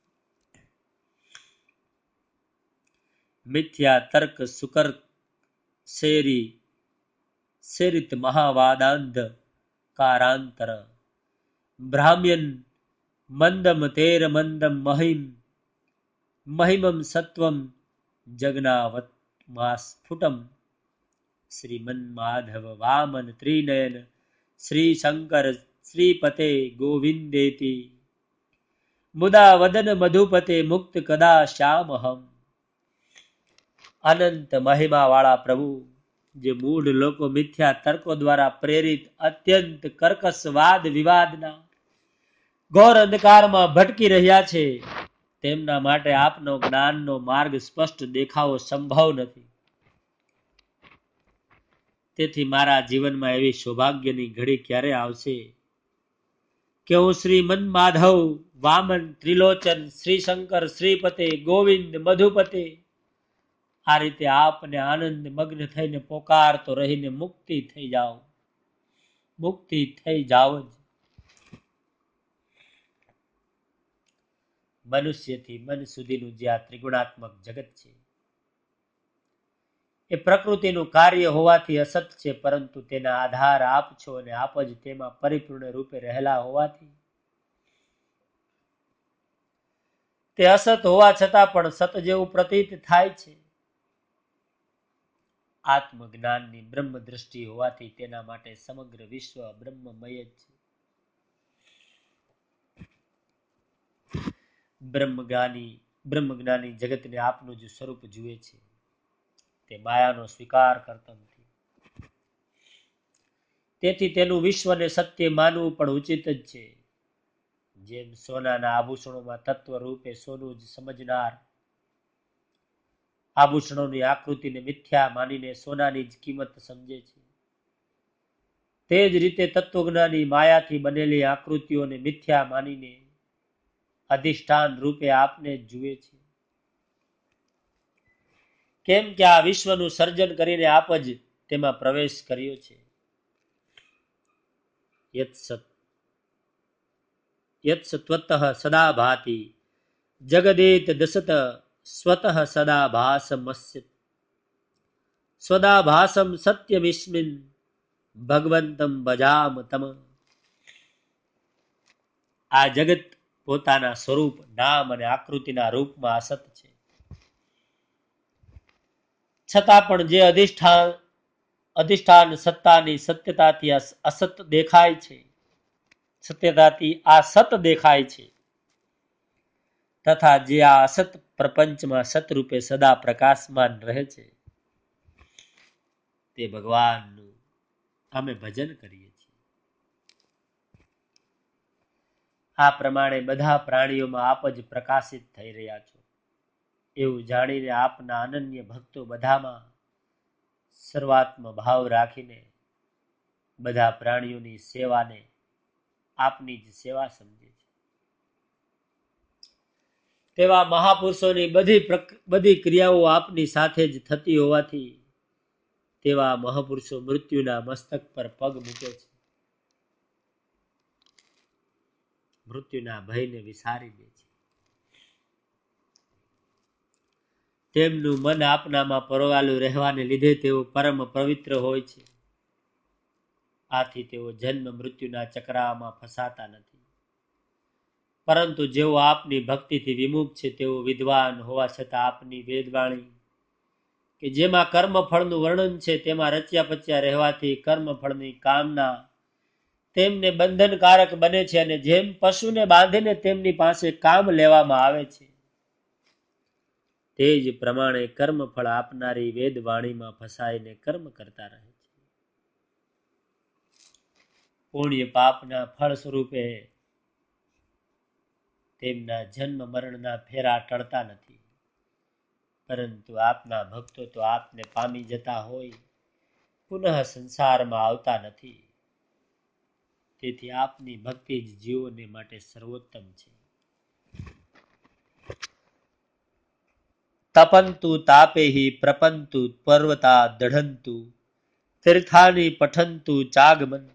મિથ્યા તર્ક સુકર શેરી શેરિત મહાવાદાંધ કારાંતર બ્રાહ્મ્યન મંદમ તેર મંદમ મહિમ મહિમમ સત્વમ જગનાવત સ્ફુટમ શ્રીમન માધવ વામન ત્રિનયન શ્રી શંકર શ્રીપતે ગોવિંદેતિ મુદા વદન મધુપતે મુક્ત કદા શ્યામહમ. અનંત મહિમા વાળા પ્રભુ, જે મૂઢ લોકો મિથ્યા તર્કો દ્વારા પ્રેરિત અત્યંત કર્કશ વાદ વિવાદના ઘોર અંધકારમાં ભટકી રહ્યા છે, તેમના માટે આપનો જ્ઞાનનો માર્ગ સ્પષ્ટ દેખાવો સંભવ નથી. તેથી મારા જીવનમાં એવી સૌભાગ્યની ઘડી ક્યારે આવશે કે હું શ્રી મન માધવ વામન ત્રિલોચન શ્રી શંકર શ્રીપતે ગોવિંદ મધુપતે આ રીતે આપને આનંદ મગ્ન થઈને પોકારતો રહીને મુક્તિ થઈ જાઓ, મુક્તિ થઈ જાઓ જ. મનુષ્યથી મન સુધીનું જે આ ત્રિગુણાત્મક જગત છે એ પ્રકૃતિનું કાર્ય હોવાથી અસત છે, પરંતુ તેના આધાર આપ છો અને આપ જ તેમાં પરિપૂર્ણ રૂપે રહેલા હોવાથી તે અસત હોવા છતાં પણ સત જેવું પ્રતીત થાય છે. આત્મજ્ઞાનની બ્રહ્મ દ્રષ્ટિ હોવાથી તેના માટે સમગ્ર વિશ્વ બ્રહ્મમય જ છે. બ્રહ્મજ્ઞાની બ્રહ્મજ્ઞાની જગતને આપનું જે સ્વરૂપ જુએ છે તે માયાનો સ્વીકાર કરતો નથી. તેથી તેનું વિશ્વને સત્ય માનવું પણ ઉચિત જ છે. જેમ સોનાના આભૂષણોમાં તત્વ રૂપે સોનું જ સમજનાર આભૂષણોની આકૃતિને મિથ્યા માનીને સોનાની જ કિંમત સમજે છે, તે જ રીતે તત્વજ્ઞાની માયાથી બનેલી આકૃતિઓને મિથ્યા માનીને અધિષ્ઠાન રૂપે આપને જુએ છે. કેમ કે આ વિશ્વનું સર્જન કરીને આપ જ તેમાં પ્રવેશ કર્યો છે. યત સત યત સત્વતઃ સદા ભાતિ જગદેત દસત સ્વતઃ સદા ભાસમસ્ય સ્વદા ભાસમ સત્યમિસ્મિન ભગવંતમ ભજામ તમ. આ જગત પોતાના સ્વરૂપ નામ અને આકૃતિના રૂપમાં અસત છે, છતાં પણ જે અધિષ્ઠાન અધિષ્ઠાન સત્તાની સત્યતાથી અસત દેખાય છે, સત્યતાથી આ સત દેખાય છે, તથા જે આ અસત પ્રપંચમાં સતરૂપે સદા પ્રકાશમાન રહે છે, તે ભગવાનનું અમે ભજન કરીએ છીએ. આ પ્રમાણે બધા પ્રાણીઓમાં આપ જ પ્રકાશિત થઈ રહ્યા છો એવું જાણીને આપના અનન્ય ભક્તો બધામાં સર્વાત્મ ભાવ રાખીને બધા પ્રાણીઓની સેવાને આપની જ સેવા સમજે છે. તેવા મહાપુરુષોની બધી બધી ક્રિયાઓ આપની સાથે જ થતી હોવાથી તેવા મહાપુરુષો મૃત્યુના મસ્તક પર પગ મૂકે છે, મૃત્યુના ભયને વિસારી દે છે. તેમનું મન આપનામાં પરોવાલું રહેવાને લીધે તેઓ પરમ પવિત્ર હોય છે. આથી તેઓ જન્મ મૃત્યુના ચક્રામાં ફસાતા નથી. પરંતુ જેઓ આપની ભક્તિથી વિમુખ છે તેઓ વિદ્વાન હોવા છતાં આપની વેદવાણી કે જેમાં કર્મફળનું વર્ણન છે તેમાં રચ્યા પચ્યા રહેવાથી કર્મફળની કામના તેમને બંધનકારક બને છે, અને જેમ પશુને બાંધીને તેમની પાસે કામ લેવામાં આવે છે તે જ પ્રમાણે કર્મફળ આપનારી વેદવાણીમાં ફસાઈને કર્મ કરતા રહે છે. પુણ્ય પાપના ફળ સ્વરૂપે તેમના જન્મ મરણના ફેરા ટળતા નથી. પરંતુ આપના ભક્તો તો આપને પામી જતા હોય પુનઃ સંસારમાં આવતા નથી. તેથી આપની ભક્તિ જ જીવોને માટે સર્વોત્તમ છે. તપંતુ તાપેહિ પ્રપંતુ પર્વતા દઢંતુ તીર્થાની પઠંતુ ચાગમન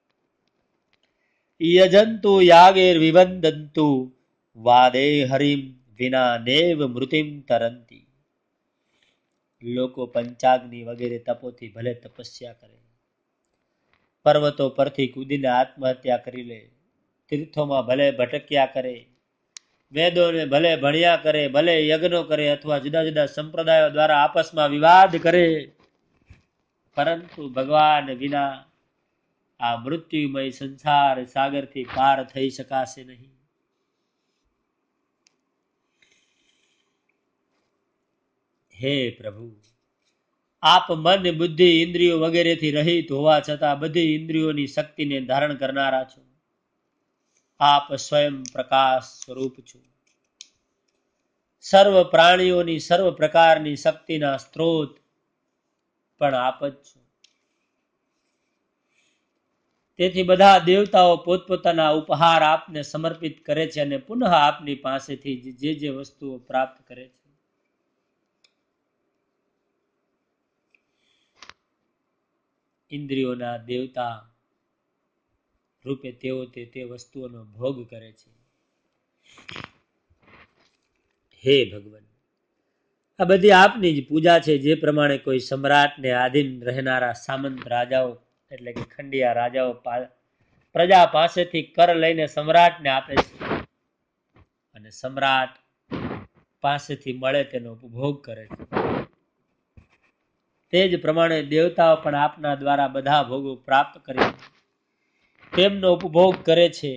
યજંતુ યાગેર વિવંદંતુ વાદે હરિમ વિના નેવ મૃતિમ તરંતી. લોકો પંચાગ્નિ વગેરે તપોથી ભલે તપસ્યા કરે, પર્વતો પરથી કૂદીને આત્મહત્યા કરી લે, તીર્થોમાં ભલે ભટક્યા કરે, વેદોને ભલે ભણ્યા કરે, ભલે યજ્ઞો કરે અથવા જુદા જુદા સંપ્રદાયો દ્વારા આપસમાં વિવાદ કરે, પરંતુ ભગવાન વિના આ મૃત્યુમય સંસાર સાગરથી પાર થઈ શકાશે નહીં. હે પ્રભુ, આપ મન બુદ્ધિ ઇન્દ્રિયો વગેરેથી રહિત હોવા છતાં બધી ઇન્દ્રિયોની શક્તિને ધારણ કરનારા છો. આપ સ્વયં પ્રકાશ સ્વરૂપ છો. સર્વ પ્રાણીઓની સર્વ પ્રકારની શક્તિના સ્ત્રોત પણ આપ જ છો. તેથી બધા દેવતાઓ પોતપોતાના ઉપહાર આપને સમર્પિત કરે છે અને પુનઃ આપની પાસેથી જે જે વસ્તુઓ પ્રાપ્ત કરે છે. ઇન્દ્રિયોના દેવતા રૂપે તેઓ તે તે વસ્તુઓનો ભોગ કરે છે. હે ભગવાન, આ બધી આપની જ પૂજા છે. જે પ્રમાણે કોઈ સમ્રાટને આધીન રહેનારા સામંત રાજાઓ એટલે કે ખંડિયા રાજાઓ પ્રજા પાસેથી કર લઈને સમ્રાટને આપે છે અને સમ્રાટ પાસેથી મળે તેનો ઉપભોગ કરે છે, તે જ પ્રમાણે દેવતાઓ પણ આપના દ્વારા બધા ભોગો પ્રાપ્ત કરી તેમનો ઉપભોગ કરે છે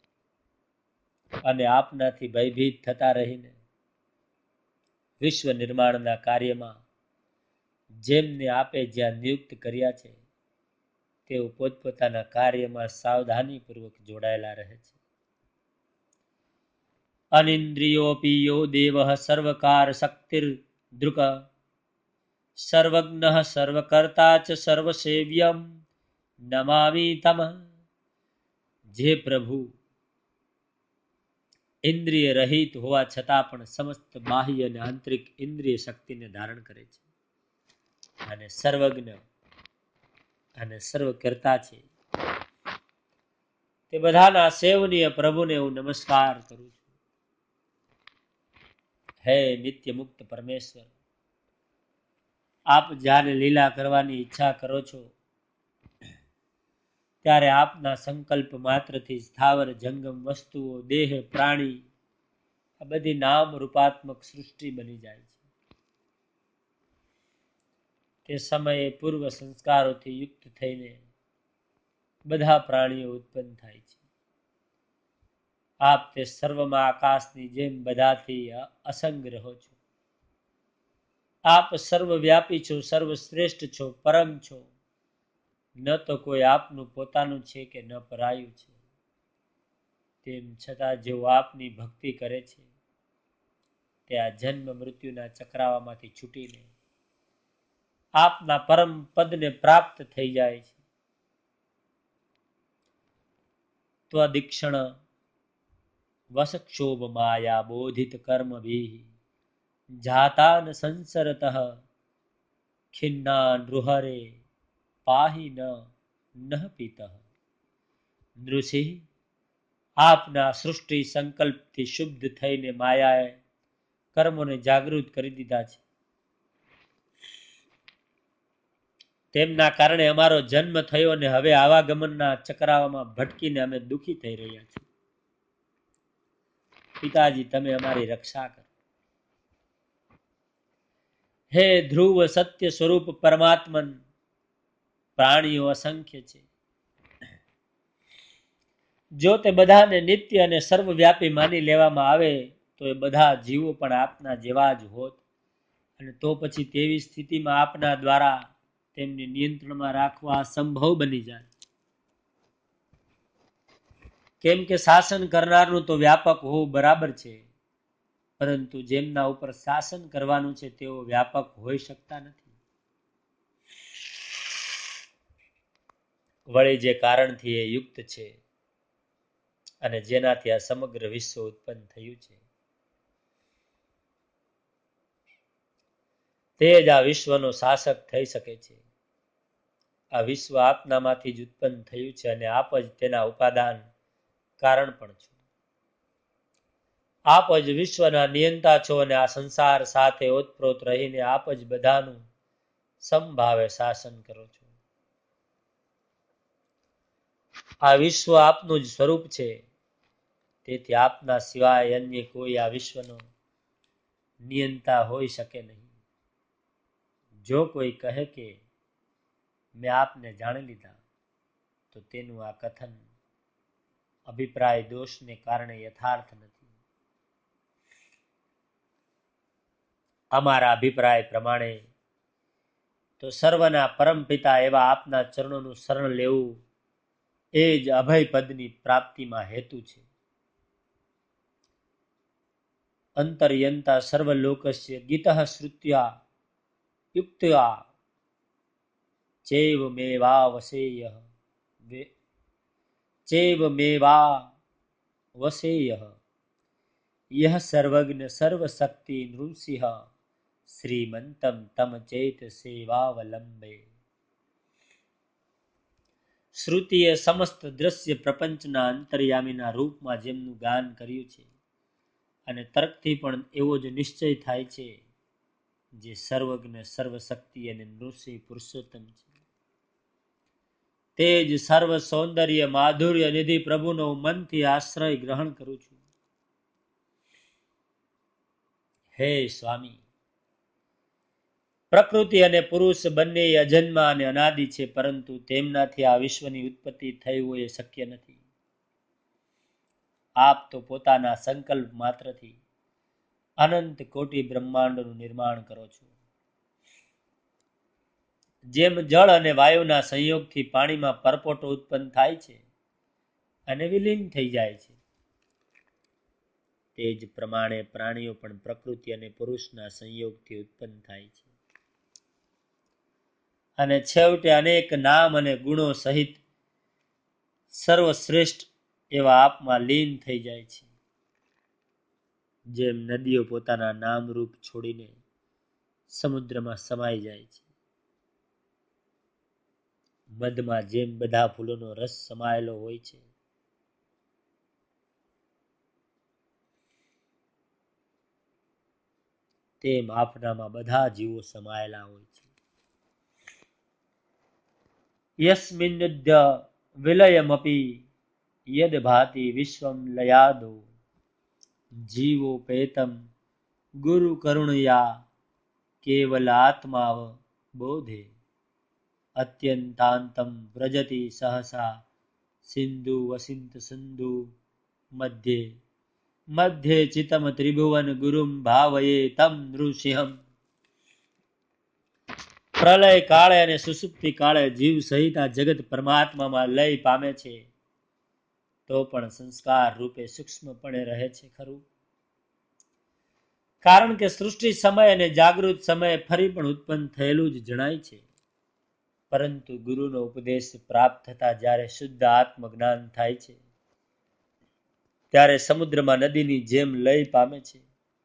અને આપનાથી ભયભીત થતા રહીને વિશ્વ નિર્માણના કાર્યમાં જેમને આપે જ્યાં નિયુક્ત કર્યા છે તેઓ પોતપોતાના કાર્યમાં સાવધાનીપૂર્વક જોડાયેલા રહે છે. અનિન્દ્રિયોપી યો દેવઃ સર્વકાર શક્તિર દૃક સર્વજ્ઞ સર્વકર્તા ચ સર્વસેવ્યમ નમામિ તમ. જે પ્રભુ ઇન્દ્રિય રહિત હોવા છતાં પણ સમસ્ત બાહ્ય અને આંતરિક ઇન્દ્રિય શક્તિને ધારણ કરે છે અને સર્વજ્ઞ અને સર્વકર્તા છે, તે બધાના સેવનીય પ્રભુને હું નમસ્કાર કરું છું. હે નિત્ય મુક્ત પરમેશ્વર, આપ જ્યારે લીલા કરવાની ઈચ્છા કરો છો ત્યારે આપના સંકલ્પ માત્રથી સ્થાવર જંગમ વસ્તુઓ, દેહ, પ્રાણી આ બધી નામ રૂપાત્મક સૃષ્ટિ બની જાય છે. તે સમયે પૂર્વ સંસ્કારોથી યુક્ત થઈને બધા પ્રાણીઓ ઉત્પન્ન થાય છે. આપ તે સર્વમાં આકાશની જેમ બધાથી અસંગ રહો છો. આપ સર્વવ્યાપી છો, સર્વશ્રેષ્ઠ છો, પરમ છો. ન તો કોઈ આપનું પોતાનું છે કે ન પરાયું છે. તેમ છતાં જેઓ આપની ભક્તિ કરે છે તે આ જન્મ મૃત્યુના ચક્રાવામાંથી છૂટીને આપના પરમ પદને પ્રાપ્ત થઈ જાય છે. ત્વદિક્ષણ વસક્ષોભ માયા બોધિત કર્મ ભીઃ જાતાન સંસરતઃ ખિન્ના નૃહરે પાહિ ન નઃ પિતઃ. નૃસિંહ, આપના સૃષ્ટિ સંકલ્પથી શુદ્ધ થઈને માયાએ કર્મોને જાગૃત કરી દીધા છે. તેમના કારણે અમારો જન્મ થયો અને હવે આવાગમનના ચક્રાવામાં ભટકીને અમે દુઃખી થઈ રહ્યા છીએ. પિતાજી, તમે અમારી રક્ષા કરો. હે ધ્રુવ સત્ય સ્વરૂપ પરમાત્મન, પ્રાણીઓ અસંખ્ય છે. જો તે બધાને નિત્ય અને સર્વવ્યાપી માની લેવામાં આવે તો એ બધા જીવો પણ આપના જેવા જ હોત અને તો પછી તેવી સ્થિતિમાં આપના દ્વારા તેમને નિયંત્રણમાં રાખવા અસંભવ બની જાય. કેમ કે શાસન કરનારનું તો વ્યાપક હોવું બરાબર છે, પરંતુ જેમના ઉપર શાસન કરવાનું છે તેઓ વ્યાપક હોઈ શકતા નથી. વળી જે કારણથી એ યુક્ત છે અને જેનાથી આ સમગ્ર વિશ્વ ઉત્પન્ન થયું છે, તે જ આ વિશ્વનો શાસક થઈ શકે છે. આ વિશ્વ આપનામાંથી જ ઉત્પન્ન થયું છે અને આપ જ તેના ઉપાદાન કારણ પણ છો. આપ જ વિશ્વના નિયંતા છો અને આ સંસાર સાથે ઓતપ્રોત રહીને આપ જ બધાનું સમભાવે શાસન કરો છો. આ વિશ્વ આપનું જ સ્વરૂપ છે, તેથી આપના સિવાય અન્ય કોઈ આ વિશ્વનો નિયંતા હોઈ શકે નહીં. જો કોઈ કહે કે મેં આપને જાણી લીધા, તો તેનું આ કથન અભિપ્રાય દોષને કારણે યથાર્થ નથી. અમારા અભિપ્રાય પ્રમાણે તો સર્વના પરમપિતા એવા આપના ચરણોનું શરણ લેવું એ જ અભય પદની પ્રાપ્તિમાં હેતુ છે. અંતર્યંતા સર્વલોકસ્ય ગીતઃ શ્રુત્યા યુક્ત્યા ચૈવ મેવાવસેયઃ ચૈવ મેવાવસેયઃ યઃ સર્વજ્ઞ સર્વશક્તિ નૃસિંહ શ્રીમંતમ તમ ચૈત સેવાવલંબે. શ્રુતિએ સમસ્ત દ્રશ્ય પ્રપંચના અંતર્યામીના રૂપમાં જેમનું ગાન કર્યું છે, અને તર્કથી પણ એવો જ નિશ્ચય થાય છે, જે સર્વજ્ઞ સર્વશક્તિ અને નૃસિંહ પુરુષોત્તમ છે, તે જ સર્વ સૌંદર્ય માધુર્ય નિધિ પ્રભુનો મનથી આશ્રય ગ્રહણ કરું છું. હે સ્વામી, પ્રકૃતિ અને પુરુષ બંને અજન્મા અને અનાદિ છે, પરંતુ તેમનાથી આ વિશ્વની ઉત્પત્તિ થઈ હોય એ શક્ય નથી. આપ તો પોતાના સંકલ્પ માત્રથી અનંત કોટી બ્રહ્માંડોનું નિર્માણ કરો છો. જેમ જળ અને વાયુના સંયોગથી પાણીમાં પરપોટો ઉત્પન્ન થાય છે અને વિલીન થઈ જાય છે, તે જ પ્રમાણે પ્રાણીઓ પણ પ્રકૃતિ અને પુરુષના સંયોગથી ઉત્પન્ન થાય છે અને છેવટે અનેક નામ અને ગુણો સહિત સર્વશ્રેષ્ઠ એવા આપમાં લીન થઈ જાય છે. જેમ નદીઓ પોતાના નામ રૂપ છોડીને સમુદ્રમાં સમાઈ જાય છે, મધમાં જેમ બધા ફૂલોનો રસ સમાયેલો હોય છે, તેમ આપનામાં બધા જીવો સમાયેલા હોય છે. યસ્મિન્નુદ્ય વિલયમપી યદ ભાતિ વિશ્વમ લયાદો જીવોપેતમ ગુરુ કરુણયા કેવલ આત્માવ બોધે અત્યંતાંતમ વ્રજતિ સહસા સિંધુ વસિંત સિંધુ મધ્યે મધ્યે ચિતમ ત્રિભુવન ગુરુમ ભાવયે તમ નૃસિંહમ. પ્રલય કાળે અને સુસુપ્તિ કાળે જીવ સહિત આ જગત પરમાત્મામાં લય પામે છે, તો પણ સંસ્કાર રૂપે સૂક્ષ્મપણે રહે છે ખરું. કારણ કે સૃષ્ટિ સમય અને જાગૃત સમયે ફરી પણ ઉત્પન્ન થયેલું જ જણાય છે, પરંતુ ગુરુનો ઉપદેશ પ્રાપ્ત થતા જ્યારે શુદ્ધ આત્મજ્ઞાન થાય છે, ત્યારે સમુદ્રમાં નદીની જેમ લય પામે છે.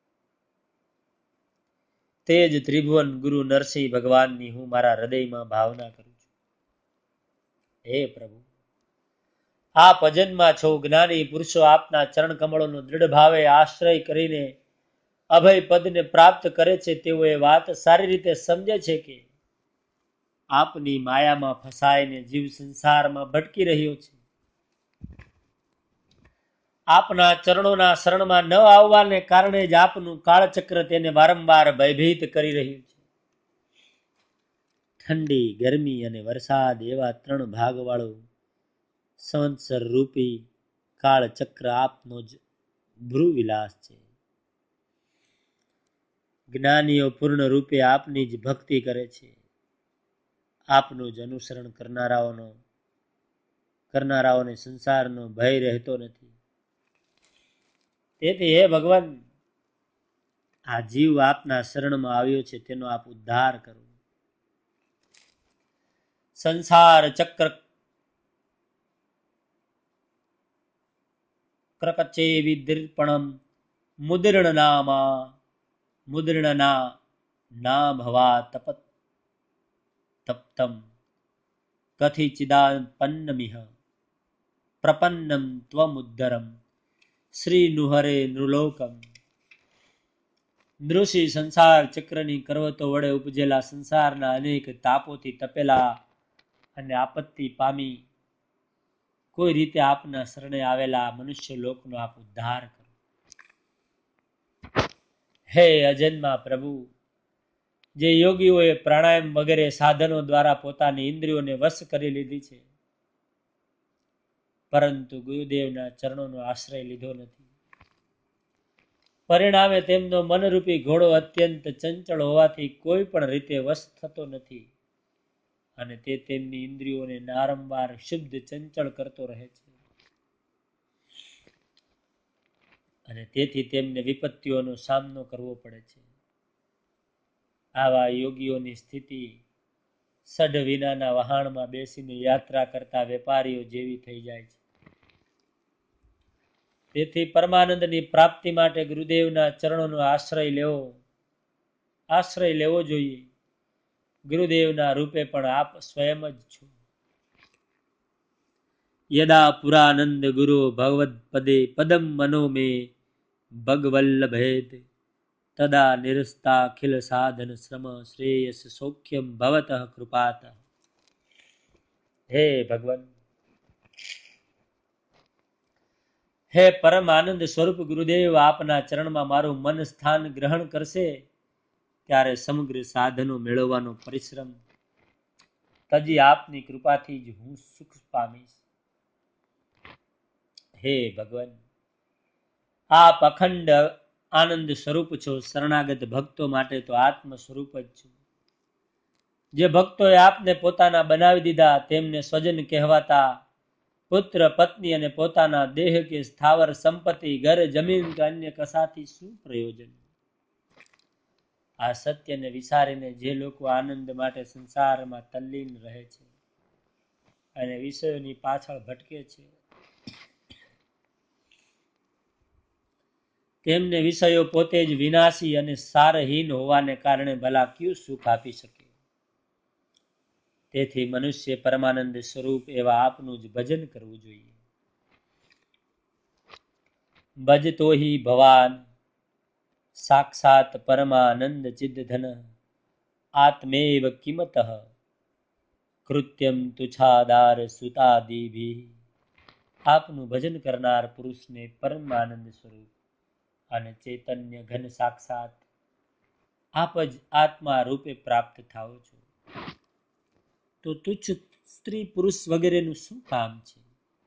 તે જ ત્રિભુવન ગુરુ નરસિંહ ભગવાનની હું મારા હૃદયમાં ભાવના કરું છું. હે પ્રભુ, આપ અજન્મા છો, જ્ઞાની પુરુષો આપના ચરણ કમળોનો દૃઢ ભાવે આશ્રય કરીને અભય પદને પ્રાપ્ત કરે છે, તેઓ એ વાત સારી રીતે સમજે છે કે આપની માયામાં ફસાઈને જીવ સંસારમાં ભટકી રહ્યો છે. આપના ચરણોના શરણમાં ન આવવાને કારણે જ આપનું કાળચક્ર તેને વારંવાર ભયભીત કરી રહ્યું છે. ઠંડી, ગરમી અને વરસાદ એવા ત્રણ ભાગવાળું સંવત્સર રૂપી કાળચક્ર આપનો જ ભ્રુવિલાસ છે. જ્ઞાનીઓ પૂર્ણ રૂપે આપની જ ભક્તિ કરે છે, આપનું જ અનુસરણ કરનારાઓનો કરનારાઓને સંસારનો ભય રહેતો નથી. તેથી હે ભગવાન, આ જીવ આપના શરણમાં આવ્યો છે, તેનો આપ ઉદ્ધાર કરો. સંસાર ચક્ર ક્રકચે વિદર્પણમ મુદ્રણનામા મુદ્રણના ના ભવા તપત તપ્તમ કથિચિદાપન્નમિહ પ્રપન્નમ ત્વમુદ્ધરમ શ્રી નુહરે નૃલોકમ. નૃષિ સંસાર ચક્રની કરવતો વડે ઉપજેલા સંસારના અનેક તાપોથી તપેલા અને આપત્તિ પામી કોઈ રીતે આપના શરણે આવેલા મનુષ્ય લોકનો આપ ઉદ્ધાર કરો. હે અજન્મા પ્રભુ, જે યોગીઓએ પ્રાણાયામ વગેરે સાધનો દ્વારા પોતાની ઇન્દ્રિયોને વશ કરી લીધી છે, પરંતુ ગુરુદેવના ચરણોનો આશ્રય લીધો નથી, પરિણામે તેમનો મનરૂપી ઘોડો અત્યંત ચંચળ હોવાથી કોઈ પણ રીતે વશ થતો નથી અને તે તેમની ઇન્દ્રિયોને વારંવાર શુદ્ધ ચંચળ કરતો રહે છે અને તેથી તેમને વિપત્તિઓનો સામનો કરવો પડે છે. આવા યોગીઓની સ્થિતિ સઢ વિનાના વહાણમાં બેસીને યાત્રા કરતા વેપારીઓ જેવી થઈ જાય છે. તેથી પરમાનંદની પ્રાપ્તિ માટે ગુરુદેવના ચરણોનો આશ્રય લેવો આશ્રય લેવો જોઈએ. ગુરુદેવના રૂપે પણ આપ સ્વયં જ છો. યદા પુરાનંદ ગુરુ ભગવદ પદે પદમ મનો મે ભગવલ્લભેત તદા નિરસ્તાખિલ સાધન શ્રમ શ્રેયસ સૌખ્યમ ભવતઃ કૃપાત. હે ભગવાન, હે પરમ આનંદ સ્વરૂપ ગુરુદેવ, આપના ચરણમાં મારું મન સ્થાન ગ્રહણ કરશે ત્યારે સમગ્ર સાધનો મેળવવાનો પરિશ્રમ તજી આપની કૃપાથી જ હું સુખ પામીશ. હે ભગવાન, આપ અખંડ આનંદ સ્વરૂપ છો. શરણાગત ભક્તો માટે તો આત્મ સ્વરૂપ જ છો. જે ભક્તોએ આપને પોતાના બનાવી દીધા તેમને સ્વજન કહેવાતા પુત્ર પત્ની અને પોતાના દેહ કે સ્થાવર સંપત્તિ ઘર જમીન કે અન્ય કશાથી શું પ્રયોજન? આ સત્યને વિચારીને જે લોકો આનંદ માટે સંસારમાં તલ્લીન રહે છે અને વિષયોની પાછળ ભટકે છે, તેમને વિષયો પોતે જ વિનાશી અને સારહીન હોવાને કારણે ભલા ક્યુ સુખ આપી શકે? તેથી મનુષ્ય પરમાનંદ સ્વરૂપ એવા આપનું જ ભજન કરવું જોઈએ. ભજતો હિ ભવાન સાક્ષાત પરમાનંદ ચિદ્ધન આત્મેવ કિમતઃ કૃત્યમ તુછાદાર સુતાદિભિ. આપનું ભજન કરનાર પુરુષને પરમાનંદ સ્વરૂપ અને ચૈતન્ય ઘન સાક્ષાત આપ જ આત્મા રૂપે પ્રાપ્ત થાઓ છો, તો તુચ્છ સ્ત્રી પુરુષ વગેરેનું શું કામ છે?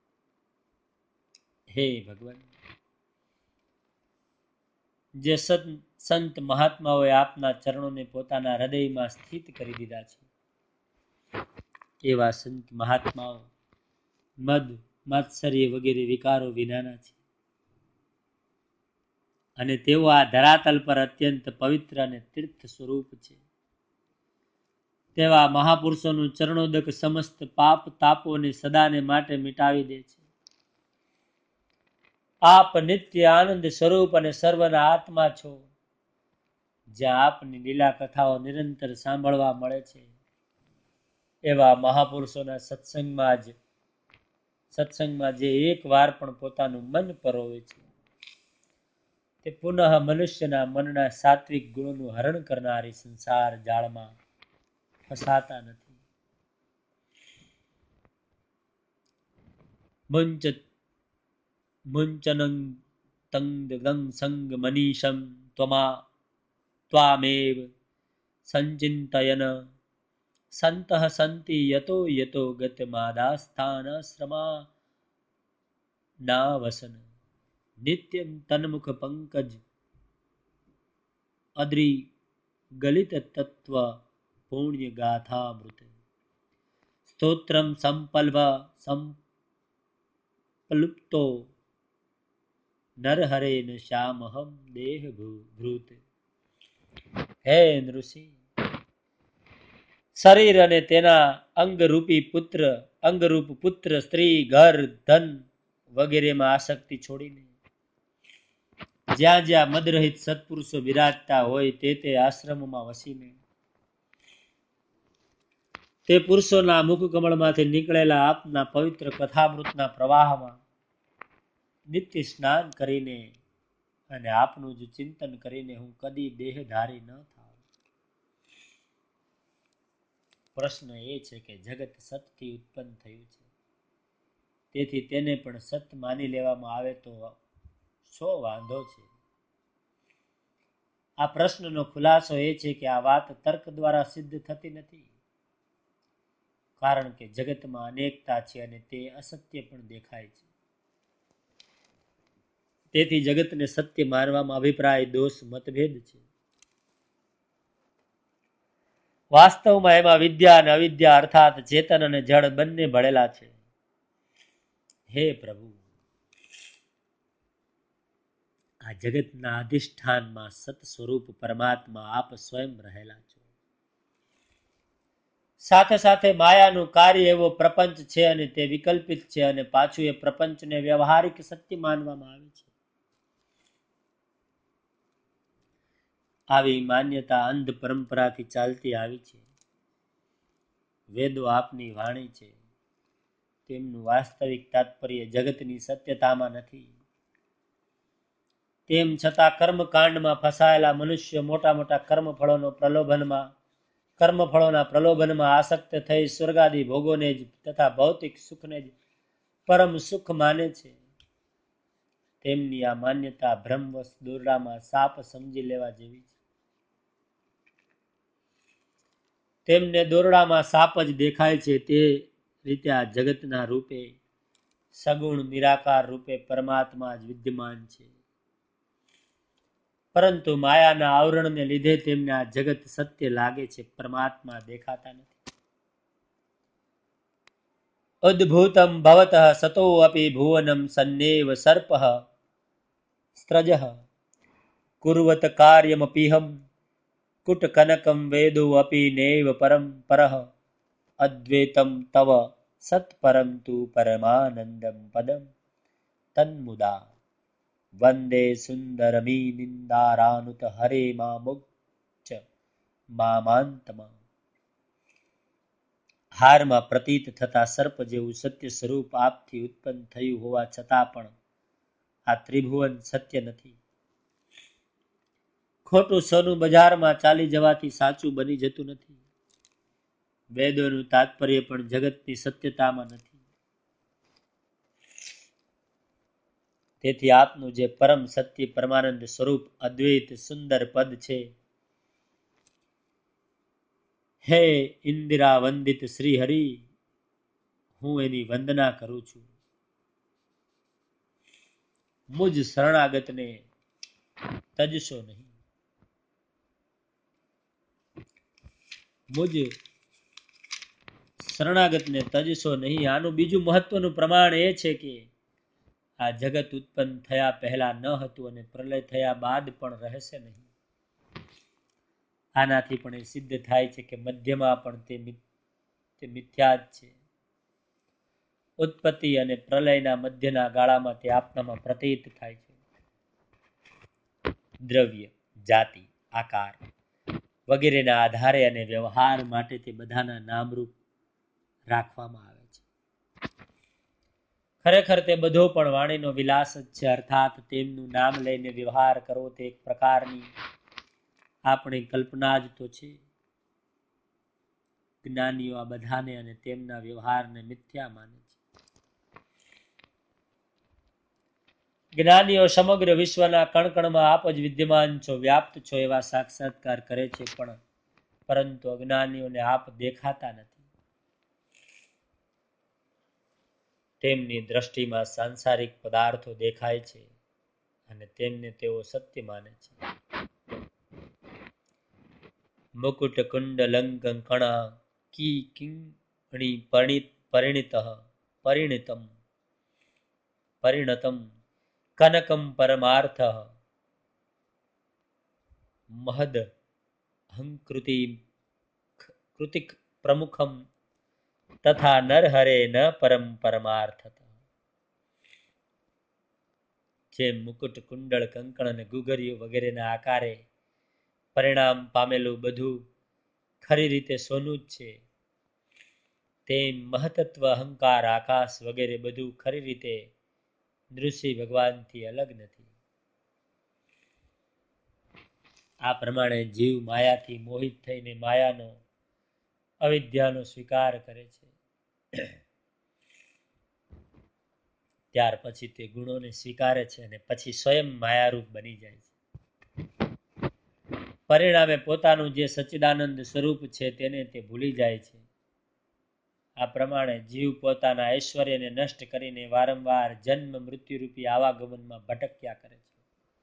હે ભગવાન, જે સંત મહાત્માઓએ આપના ચરણોને પોતાના હૃદયમાં સ્થિત કરી દીધા છે, એવા સંત મહાત્માઓ મદ માત્સર્ય વગેરે વિકારો વિનાના છે અને તેઓ આ ધરાતલ પર અત્યંત પવિત્ર અને તીર્થ સ્વરૂપ છે. તેવા મહાપુરુષોનું ચરણોદક સમસ્ત પાપ તાપોને સદાને માટે મિટાવી દે છે. આપ નિત્ય આનંદ સ્વરૂપ અને સર્વના આત્મા છો. જ્યાં આપની લીલા કથાઓ નિરંતર સાંભળવા મળે છે, એવા મહાપુરુષોના સત્સંગમાં જ સત્સંગમાં જે એક વાર પણ પોતાનું મન પરોવે છે, તે પુનઃ મનુષ્યના મનના સાત્વિક ગુણોનું હરણ કરનારી સંસાર જાળમાં ફસાતા નથી. મુંચ મુંચનં તંગ સંગ મનીષમ ત્વમા ત્વામેવ સંચિંતયન સંતઃ સંતિ યતો યતો ગતમાદાસ્થાનાશ્રમા નાવસન નિત્યમ તન્મુખ પંકજ અદ્રિ ગલિત તત્વ પુણ્ય ગાથામૃત સ્તોત્રમ સંપલ્ભ સંપલુપ્તો નરહરેન શ્યામહમ દેહ ભૃત. હે નૃષિ, શરીર અને તેના અંગરૂપી પુત્ર અંગરૂપ પુત્ર સ્ત્રી ઘર ધન વગેરેમાં આસક્તિ છોડીને જ્યાં જ્યાં મદરહિત સત્પુરુષો બિરાજતા હોય તે તે આશ્રમોમાં વસીને તે પુરુષોના મુખ કમળમાંથી નીકળેલા આપના પવિત્ર કથામૃતના પ્રવાહમાં નિત્ય સ્નાન કરીને અને આપનું જ ચિંતન કરીને હું કદી દેહધારી ન થાઉં. પ્રશ્ન એ છે કે જગત સતથી ઉત્પન્ન થયું છે, તેથી તેને પણ સત માની લેવામાં આવે તો શો વાંધો છે? આ પ્રશ્નનો ખુલાસો એ છે કે આ વાત તર્ક દ્વારા સિદ્ધ થતી નથી, કારણ કે જગતમાં અનેકતા છે અને તે અસત્ય પણ દેખાય છે. તેથી જગતને સત્ય માનવામાં અભિપ્રાય દોષ મતભેદ છે. વાસ્તવમાં એમાં વિદ્યા અને અવિદ્યા અર્થાત ચેતન અને જળ બંને ભળેલા છે. હે પ્રભુ, આ જગતના અધિષ્ઠાનમાં સત સ્વરૂપ પરમાત્મા આપ સ્વયં રહેલા છો. સાથે સાથે માયાનું કાર્ય એવો પ્રપંચ છે અને તે વિકલ્પિત છે, અને પાછું એ પ્રપંચને વ્યવહારિક સત્ય માનવામાં આવે છે. આવી માન્યતા અંધ પરંપરાથી ચાલતી આવી છે. વેદો આપની વાણી છે, તેમનું વાસ્તવિક તાત્પર્ય જગતની સત્યતામાં નથી. તેમ છતાં કર્મકાંડમાં ફસાયેલા મનુષ્ય મોટા મોટા કર્મફળોનો પ્રલોભનમાં કર્મફળોના પ્રલોભનમાં આસક્ત થઈ સ્વર્ગાદી ભોગોને જ તથા ભૌતિક સુખને જ પરમ સુખ માને છે. તેમની આ માન્યતા ભ્રમવશ દોરડામાં સાપ સમજી લેવા જેવી છે. તેમને દોરડામાં સાપ જ દેખાય છે, તે રીતે આ જગતના રૂપે સગુણ નિરાકાર રૂપે પરમાત્મા જ વિદ્યમાન છે, પરંતુ માયાના આવરણને લીધે તેમને આ જગત સત્ય લાગે છે, પરમાત્મા દેખાતા નથી. અદ્ભુતમ ભવતઃ સતો અપી ભુવનમ સન્નેવ સર્પઃ સ્ત્રજઃ કુર્વત કાર્યમપીહમ કુટકનકમ વેદો અપી નૈવ પરમ પરઃ અદ્વૈતમ તવ સત્પરમ તુ પરમાનંદમ પદમ તન્મુદા વંદે સુંદરમી નિંદારાનુત હરે મામુચ મામાંતમાં. હારમાં પ્રતીત થતા સર્પ જેવું સત્ય સ્વરૂપ આપથી ઉત્પન્ન થયું હોવા છતાં પણ આ ત્રિભુવન સત્ય નથી. ખોટું સોનું બજારમાં ચાલી જવાથી સાચું બની જતું નથી. વેદોનું તાત્પર્ય પણ જગતની સત્યતામાં નથી. તેથી આપનું જે પરમ સત્ય પરમાનંદ સ્વરૂપ અદ્વૈત સુંદર પદ છે, હે ઇન્દિરા વંદિત શ્રી હરિ, હું એની વંદના કરું છું. મુજ શરણાગતને તજશો નહીં. મુજ શરણાગતને તજશો નહીં. આનું બીજું મહત્વનું પ્રમાણ એ છે કે આ જગત ઉત્પન્ન થયા પહેલા ન હતું અને પ્રલય થયા બાદ પણ રહેશે નહીં. આનાથી પણ એ સિદ્ધ થાય છે કે મધ્યમાં પણ તે મિથ્યા જ છે. ઉત્પત્તિ અને પ્રલયના મધ્યના ગાળામાં તે આપનામાં પ્રતીત થાય છે. દ્રવ્ય, જાતિ, આકાર વગેરેના આધારે અને વ્યવહાર માટે તે બધાના નામરૂપ રાખવામાં આવે છે. ખરેખર તે બધો પણ વાણીનો વિલાસ જ છે, અર્થાત તેમનું નામ લઈને વ્યવહાર કરવો તે એક પ્રકારની આપણી કલ્પના જ તો છે. જ્ઞાનીઓ આ બધાને અને તેમના વ્યવહારને મિથ્યા માને છે. જ્ઞાનીઓ સમગ્ર વિશ્વના કણકણમાં આપ જ વિદ્યમાન છો, વ્યાપ્ત છો એવા સાક્ષાત્કાર કરે છે, પણ પરંતુ અજ્ઞાનીઓને આપ દેખાતા નથી. તેમની દ્રષ્ટિમાં સાંસારિક પદાર્થો દેખાય છે અને તેમને તેઓ સત્ય માને છે. મુકુટ કુંડલંક કણા કી કિંકણી પરિણિત પરિણિત પરિણિતમ પરિણતમ કનકમ પરમાર્થ મહદ હંકૃતિ કૃતિક પ્રમુખમ તથા નરહરે ન પરમ પરમાર્થત. જેમ મુકુટ, કુંડળ, કંકણ અને ગુગરીઓ વગેરેના આકારે પરિણામ પામેલું બધું ખરી રીતે સોનું જ છે, તેમ મહતત્વ, અહંકાર, આકાશ વગેરે બધું ખરી રીતે નૃસિંહ ભગવાનથી અલગ નથી. આ પ્રમાણે જીવ માયાથી મોહિત થઈને માયાનો, અવિદ્યાનો સ્વીકાર કરે છે. ત્યાર પછી તે ગુણોને સ્વીકારે છે અને પછી સ્વયં માયારૂપ બની જાય છે. પરિણામે પોતાનું જે સચ્ચિદાનંદ સ્વરૂપ છે તેને તે ભૂલી જાય છે. આ પ્રમાણે જીવ પોતાના ઐશ્વર્યને નષ્ટ કરીને વારંવાર જન્મ મૃત્યુરૂપી આવાગમનમાં ભટક્યા કરે છે.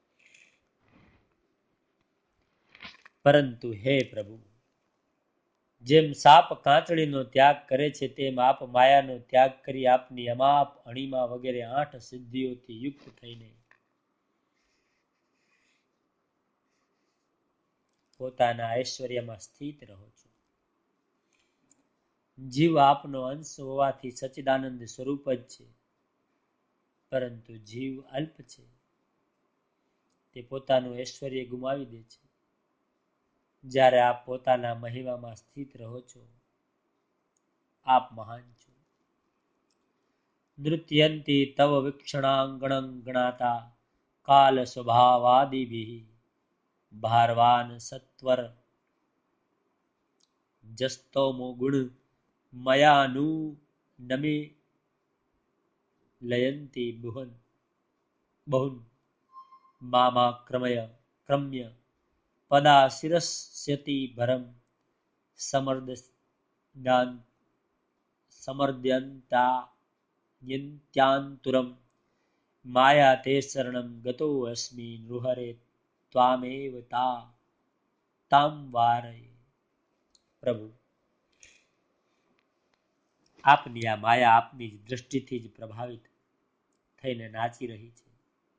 પરંતુ હે પ્રભુ, જેમ સાપ કાંચળીનો ત્યાગ કરે છે તેમ આપ માયાનો ત્યાગ કરી આપની અમાપ, અણિમા વગેરે આઠ સિદ્ધિઓથી યુક્ત થઈને પોતાના ઐશ્વર્યમાં સ્થિત રહો છો. જીવ આપનો અંશ હોવાથી સચ્ચિદાનંદ સ્વરૂપ જ છે, પરંતુ જીવ અલ્પ છે, તે પોતાનું ઐશ્વર્ય ગુમાવી દે છે. જ્યારે આપ પોતાના મહિમામાં સ્થિત રહો છો, આપ મહાન છો. નૃત્યંતી તવ વિક્ષણાંગણં ગણાતા કાલ સ્વભાવાદિભિઃ ભારવાન સત્વર જસ્તોમો ગુણ મયાનુ નમે લયંતી બુહન બહુન મામા ક્રમય ક્રમ્ય પદા શિરસ્યતિ ભરમ સમર્દ સમર્દ્યંતા યંત્યાંતુરમ માયા તે શરણમ ગતો અસ્મિ નૃહરે ત્વામેવ તા તામ વારયે. પ્રભુ, આપની આ માયા આપની જ દ્રષ્ટિથી જ પ્રભાવિત થઈને નાચી રહી છે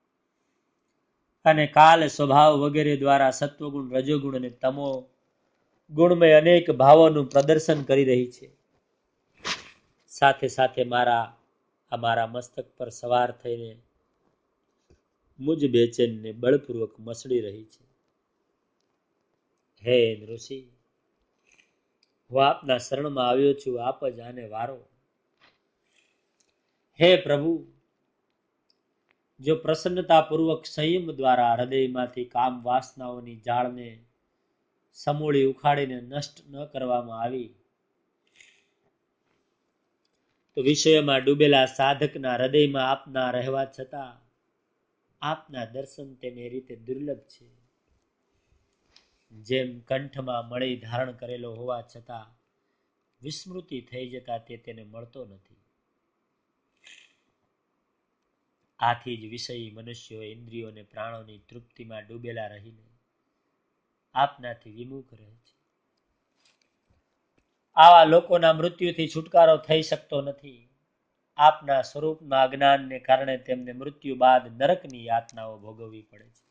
અને કાલ સ્વભાવ વગેરે દ્વારા સત્વગુણ, રજોગુણ અને તમો ગુણમય અનેક ભાવોનું પ્રદર્શન કરી રહી છે. સાથે સાથે મારા અમારા મસ્તક પર સવાર થઈને મુજ બેચેનને બળપૂર્વક મસળી રહી છે. હે નૃસિંહ, હું આપના શરણમાં આવ્યો છું, આપ જ આને વારો. હે પ્રભુ, જો પ્રસન્નતાપૂર્વક સંયમ દ્વારા હૃદયમાંથી કામ વાસનાઓની જાળને સમૂળી ઉખાડીને નષ્ટ ન કરવામાં આવી તો વિષયોમાં ડૂબેલા સાધકના હૃદયમાં આપના રહેવા છતાં આપના દર્શન તેને રીતે દુર્લભ છે. જેમ કંઠમાં મણી ધારણ કરેલો હોવા છતાં વિસ્મૃતિ થઈ જતા તે તેને મળતો નથી, આથી જ વિષયી મનુષ્યો ઇન્દ્રિયો અને પ્રાણોની તૃપ્તિમાં ડૂબેલા રહીને આપનાથી વિમુખ રહે છે. આવા લોકોના મૃત્યુથી છુટકારો થઈ શકતો નથી. આપના સ્વરૂપના અજ્ઞાનને કારણે તેમને મૃત્યુ બાદ નરકની યાતનાઓ ભોગવવી પડે છે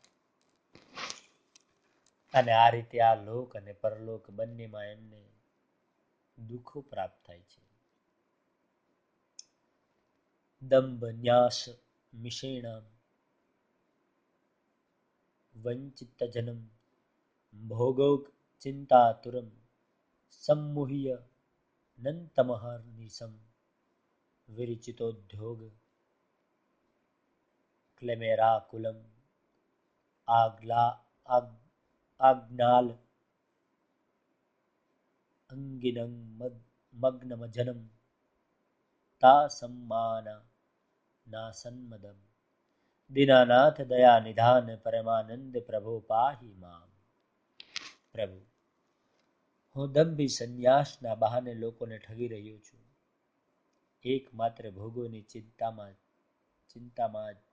અને આ રીતે આ લોક અને પરલોક બંનેમાં એમને દુઃખો પ્રાપ્ત થાય છે. દંભ ન્યાસ મિષેણ વંચિત જનમ ભોગોક ચિંતાતુરમ सम्मुह्य नंतमहर्निशम विरचितोद्योग क्लेमेराकुलम आग्ला आग आग्नाल अंगिनं मग्नमजनम ता सम्मान नासन्मदम दीनानाथ दया निधान परमानंद प्रभो पाहि माम. પ્રભુ, હું દંભી સંન્યાસના બહાને લોકોને ઠગી રહ્યો છું. એકમાત્ર ભોગોની ચિંતામાં ચિંતામાં જ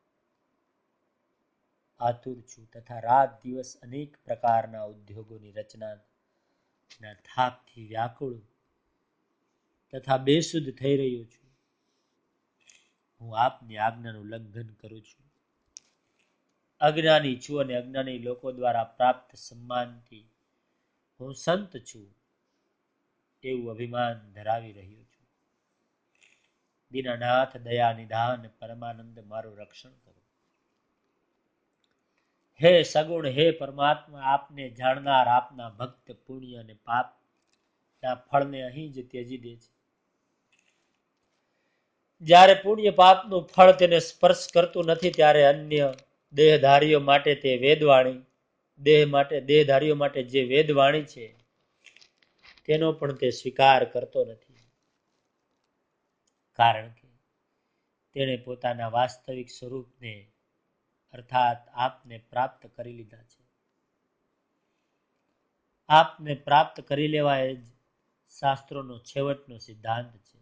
આતુર છું તથા રાત દિવસ અનેક પ્રકારના ઉદ્યોગોની રચનાના થાકથી વ્યાકુળ તથા બેસુધ થઈ રહ્યો છું. હું આપની આજ્ઞાનું ઉલ્લંઘન કરું છું. અજ્ઞાની છું અને અજ્ઞાની લોકો દ્વારા પ્રાપ્ત સન્માનથી હું સંત છું એવું અભિમાન ધરાવી રહ્યો છું. દીનાનાથ દયા નિધાન પરમાનંદ મારું રક્ષણ કરો. હે સગુણ, હે પરમાત્મા, આપને જાણનાર આપના ભક્ત પુણ્ય અને પાપના ફળને અહીં જ ત્યજી દે છે. જ્યારે પુણ્ય પાપનું ફળ તેને સ્પર્શ કરતું નથી ત્યારે અન્ય દેહધારીઓ માટે તે વેદવાણી દેહ માટે દેહધારીઓ માટે જે વેદવાણી છે તેનો પણ તે સ્વીકાર કરતો નથી, કારણ કે તેણે પોતાના વાસ્તવિક સ્વરૂપને અર્થાત આપને પ્રાપ્ત કરી લીધા છે. આપને પ્રાપ્ત કરી લેવા એ જ શાસ્ત્રોનો છેવટનો સિદ્ધાંત છે.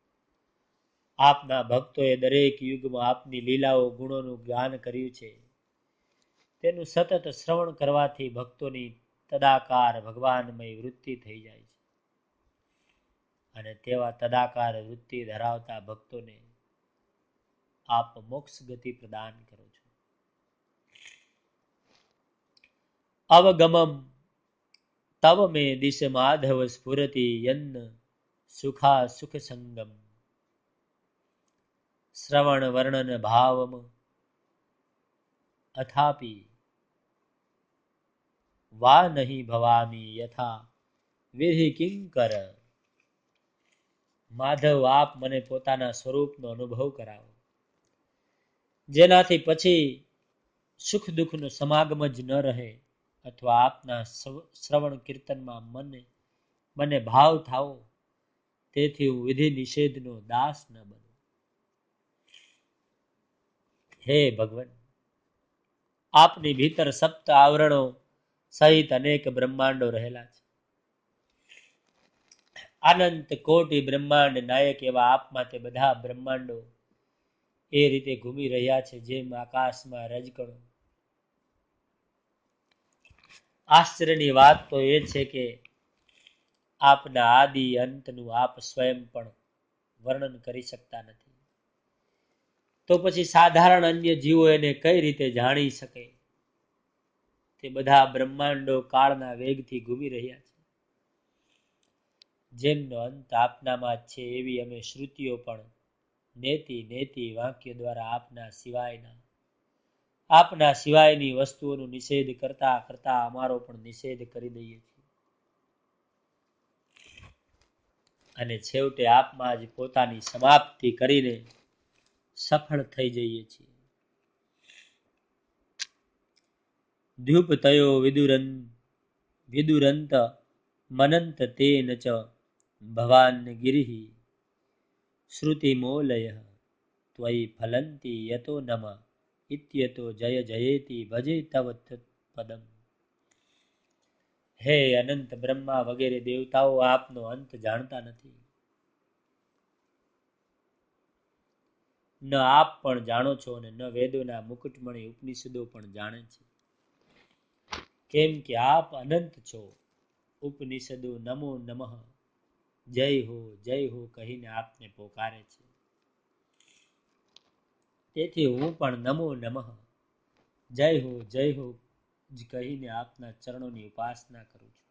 આપના ભક્તોએ દરેક યુગમાં આપની લીલાઓ ગુણોનું જ્ઞાન કર્યું છે. તેનું સતત શ્રવણ કરવાથી ભક્તોની તદાકાર ભગવાનમય વૃત્તિ થઈ જાય છે અને તેવા તદાકાર વૃત્તિ ધરાવતા ભક્તોને આપ મોક્ષ ગતિ પ્રદાન કરો છો. અવગમમ તવ મે દિશ માધવ સ્ફુરતિ યન્ન સુખા સુખ સંગમ શ્રવણ વર્ણન ભાવમ અથાપી વા નહીં ભવામી યથા વિધિ કિંકર. માધવ, આપ મને પોતાના સ્વરૂપનો અનુભવ કરાવો, જેનાથી પછી સુખ દુઃખનો સમાગમ જ ન રહે, અથવા આપના શ્રવણ કીર્તનમાં મને મને ભાવ થાવો, તેથી હું વિધિ નિષેધનો દાસ ન બનું. હે ભગવાન, આપની ભીતર સપ્ત આવરણો સહિત અનેક બ્રહ્માંડો રહેલા છે. અનંત કોટી બ્રહ્માંડ નાયક એવા આપમાં તે બધા બ્રહ્માંડો એ રીતે ઘૂમી રહ્યા છે જેમ આકાશમાં રજકણો. આશ્ચર્યની વાત તો એ છે કે આપના આદિ અંતનું આપ સ્વયં પણ વર્ણન કરી શકતા નથી, તો પછી સાધારણ અન્ય જીવો એને કઈ રીતે જાણી શકે? તે બધા બ્રહ્માંડો કાળના વેગથી ઘૂમી રહ્યા છે. જેમનો અંત આપનામાં છે એવી અમે શ્રુતિઓ પણ નેતિ નેતિ વાક્ય દ્વારા આપના સિવાયના આપના સિવાયની વસ્તુઓનો નિષેધ કરતા કરતા અમારો પણ નિષેધ કરી દઈએ છીએ અને છેવટે આપમાં જ પોતાની સમાપ્તિ કરીને સફળ થઈ જઈએ છીએ. દ્યુપતયો વિદુરન વિદુરંત મનંત તેન ચ ભવાન ગિરિઃ શ્રુતિમોલય ત્વયિ ફલંતી યતો નમ ઇત્યતો જય જયેતિ ભજે તવ પદમ. હે અનંત બ્રહ્મા વગેરે દેવતાઓ આપનો અંત જાણતા નથી, ન આપ પણ જાણો છો અને ન વેદોના મુકુટમણી ઉપનિષદો પણ જાણે છે, કેમ કે આપ અનંત છો. ઉપનિષદો નમો નમઃ જય હો જય હો કહીને આપને પોકારે છે. તેથી હું પણ નમો નમઃ જય હો જય હો જ કહીને આપના ચરણોની ઉપાસના કરું છું.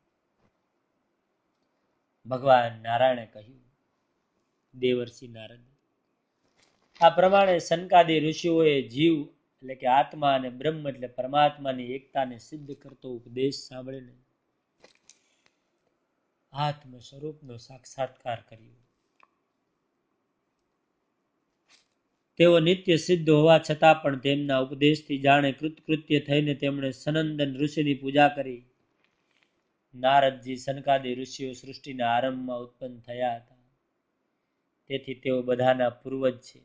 ભગવાન નારાયણે કહ્યું, દેવર્ષિ નારદ, આ પ્રમાણે સનકાદી ઋષિઓએ જીવ એટલે કે આત્મા અને બ્રહ્મ એટલે પરમાત્માની એકતાને સિદ્ધ કરતો ઉપદેશ સાંભળીને આત્મ સ્વરૂપનો સાક્ષાત્કાર કર્યો. તેઓ નિત્ય સિદ્ધ હોવા છતાં પણ તેમના ઉપદેશથી જાણે કૃતકૃત્ય થઈને તેમણે સનંદન ઋષિની પૂજા કરી. નારદજી સનકાદી ઋષિઓ સૃષ્ટિના આરંભમાં ઉત્પન્ન થયા હતા, તેથી તેઓ બધાના પૂર્વજ છે.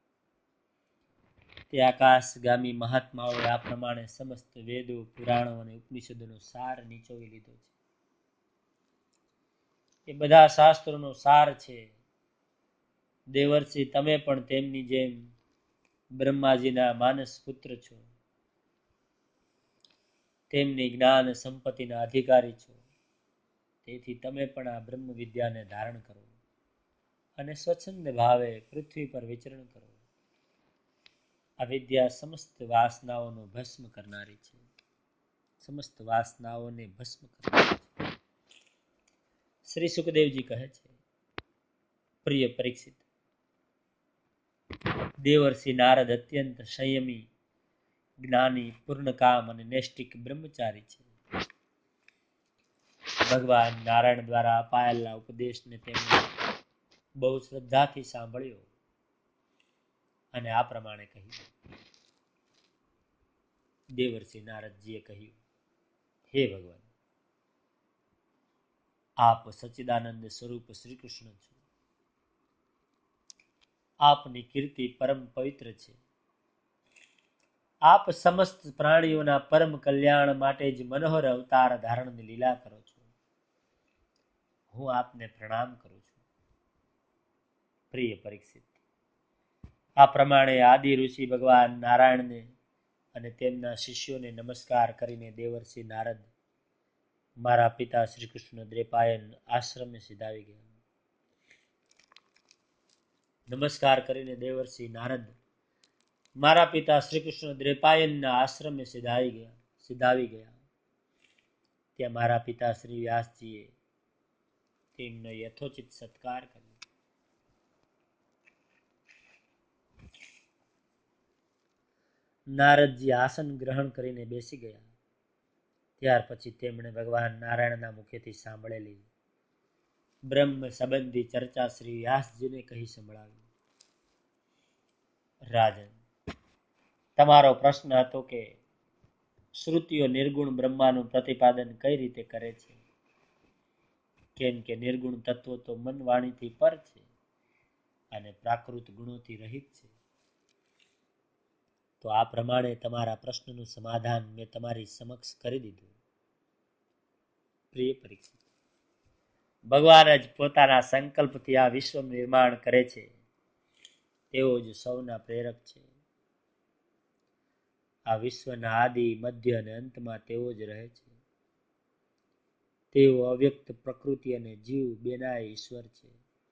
તે આકાશગામી મહાત્માઓએ આ પ્રમાણે સમસ્ત વેદો પુરાણો અને ઉપનિષદોનો સાર નીચોવી લીધો છે. એ બધા શાસ્ત્રોનો સાર છે. દેવર્ષિ, તમે પણ તેમની જેમ બ્રહ્માજીના માનસ પુત્ર છો, તેમની જ્ઞાન સંપત્તિના અધિકારી છો, તેથી તમે પણ આ બ્રહ્મ વિદ્યાને ધારણ કરો અને સ્વચ્છંદ ભાવે પૃથ્વી પર વિચરણ કરો. આ વિદ્યા સમસ્ત વાસનાઓનો ભસ્મ કરનારી છે, સમસ્ત વાસનાઓને ભસ્મ કરનારી છે. શ્રી સુખદેવજી કહે છે, પ્રિય પરીક્ષિત, દેવર્ષિ નારદ અત્યંત સંયમી જ્ઞાની, પૂર્ણ કામ અને નૈષ્ટિક બ્રહ્મચારી છે. ભગવાન નારાયણ દ્વારા અપાયેલા ઉપદેશને તેમણે બહુ શ્રદ્ધાથી સાંભળ્યો અને આ પ્રમાણે કહ્યું. દેવર્ષિ નારદજીએ કહ્યું, હે ભગવાન, આપ સચ્ચિદાનંદ સ્વરૂપ શ્રી કૃષ્ણ છો. આપની કીર્તિ પરમ પવિત્ર છે. આપ સમસ્ત પ્રાણીઓના પરમ કલ્યાણ માટે જ મનોહર અવતાર ધારણની લીલા કરો છો. હું આપને પ્રણામ કરું છું. પ્રિય પરીક્ષિત, આ પ્રમાણે આદિ ઋષિ ભગવાન નારાયણને અને તેમના શિષ્યોને નમસ્કાર કરીને દેવર્ષિ નારદ મારા પિતા શ્રી કૃષ્ણ દ્વૈપાયન આશ્રમે સિધાવી ગયા. નમસ્કાર કરીને દેવર્ષિ નારદ મારા પિતા શ્રી કૃષ્ણ દ્વૈપાયનના આશ્રમે સિધાવી ગયા સિધાવી ગયા ત્યાં મારા પિતા શ્રી વ્યાસજીએ તેમનો યથોચિત સત્કાર કર્યો. નારદજી આસન ગ્રહણ કરીને બેસી ગયા. ત્યાર પછી તેમણે ભગવાન નારાયણના મુખેથી સાંભળેલી બ્રહ્મ સંબંધી ચર્ચા શ્રી વ્યાસજીને કહી સંભળાવી. રાજન, તમારો પ્રશ્ન હતો કે શ્રુતિઓ નિર્ગુણ બ્રહ્માનું પ્રતિપાદન કઈ રીતે કરે છે, કેમ કે નિર્ગુણ તત્વો તો મન વાણીથી પર છે અને પ્રાકૃત ગુણોથી રહિત છે. તો આ પ્રમાણે તમારા પ્રશ્નનું સમાધાન મેં તમારી સમક્ષ કરી દીધું. પ્રિય પરીક્ષિત, ભગવાન જ પોતાના સંકલ્પથી આ વિશ્વનું નિર્માણ કરે છે. તેઓ જ સૌના પ્રેરક છે. આ વિશ્વના આદિ, મધ્ય અને અંતમાં તેઓ જ રહે છે. તેઓ અવ્યક્ત પ્રકૃતિ અને જીવ બેનાય ઈશ્વર છે.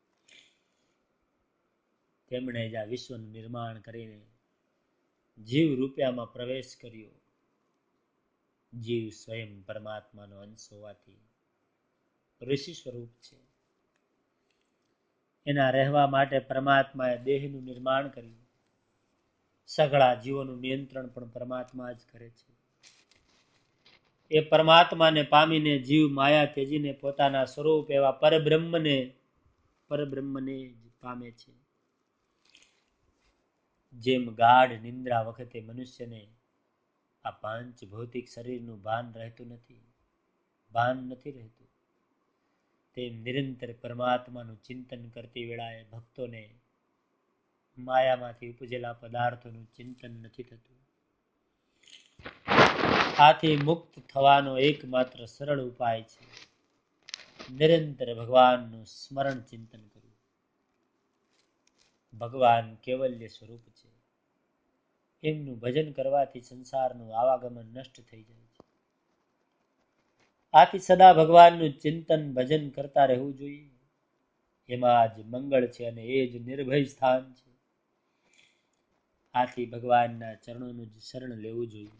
તેમણે જ આ વિશ્વનું નિર્માણ કરીને જીવ રૂપિયામાં પ્રવેશ કર્યો. જીવ સ્વયં પરમાત્માનો અંશ હોવાથી ઋષિ સ્વરૂપ છે. એના રહેવા માટે પરમાત્માએ દેહનું નિર્માણ કર્યું. સઘળા જીવોનું નિયંત્રણ પણ પરમાત્મા જ કરે છે. એ પરમાત્માને પામીને જીવ માયા ત્યજીને પોતાના સ્વરૂપ એવા પરબ્રહ્મને પરબ્રહ્મને જ પામે છે. જેમ ગાઢ નિંદ્રા વખતે મનુષ્યને આ પાંચ ભૌતિક શરીરનું ભાન રહેતું નથી ભાન નથી રહેતું, તેમ નિરંતર પરમાત્માનું ચિંતન કરતી વેળાએ ભક્તોને માયામાંથી ઉપજેલા પદાર્થોનું ચિંતન નથી થતું. આથી મુક્ત થવાનો એકમાત્ર સરળ ઉપાય છે નિરંતર ભગવાનનું સ્મરણ ચિંતન કરવું. ભગવાન કેવલ્ય સ્વરૂપ છે. એમનું ભજન કરવાથી સંસારનું આવાગમન નષ્ટ થઈ જાય છે. આથી સદા ભગવાનનું ચિંતન ભજન કરતા રહેવું જોઈએ. એમાં જ મંગળ છે અને એ જ નિર્ભય સ્થાન છે. આથી ભગવાનના ચરણોનું જ શરણ લેવું જોઈએ.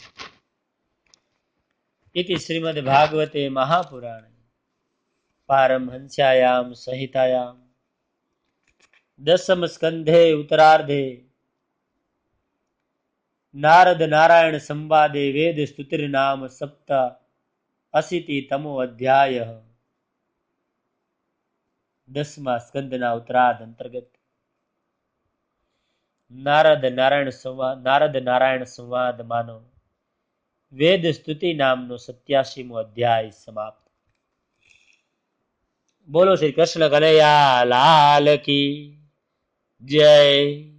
ઇતિ શ્રીમદ ભાગવતે મહાપુરાણે પારમહંસ્યાયામ સંહિતાયામ દસમ સ્કંધે ઉત્તરાર્ધે નારદ નારાયણ સંવાદે વેદ સ્તુતિર નામ સપ્ત અશીતિ તમો અધ્યાય. દસમા સ્કંદના ઉત્તરાર્ધ અંતર્ગત નારદ નારાયણ સંવાદ નારદ નારાયણ સંવાદ માનો વેદ સ્તુતિ નામનો સત્યાસીમો અધ્યાય સમાપ્ત. બોલો શ્રી કૃષ્ણ કનૈયા લાલ કી જય.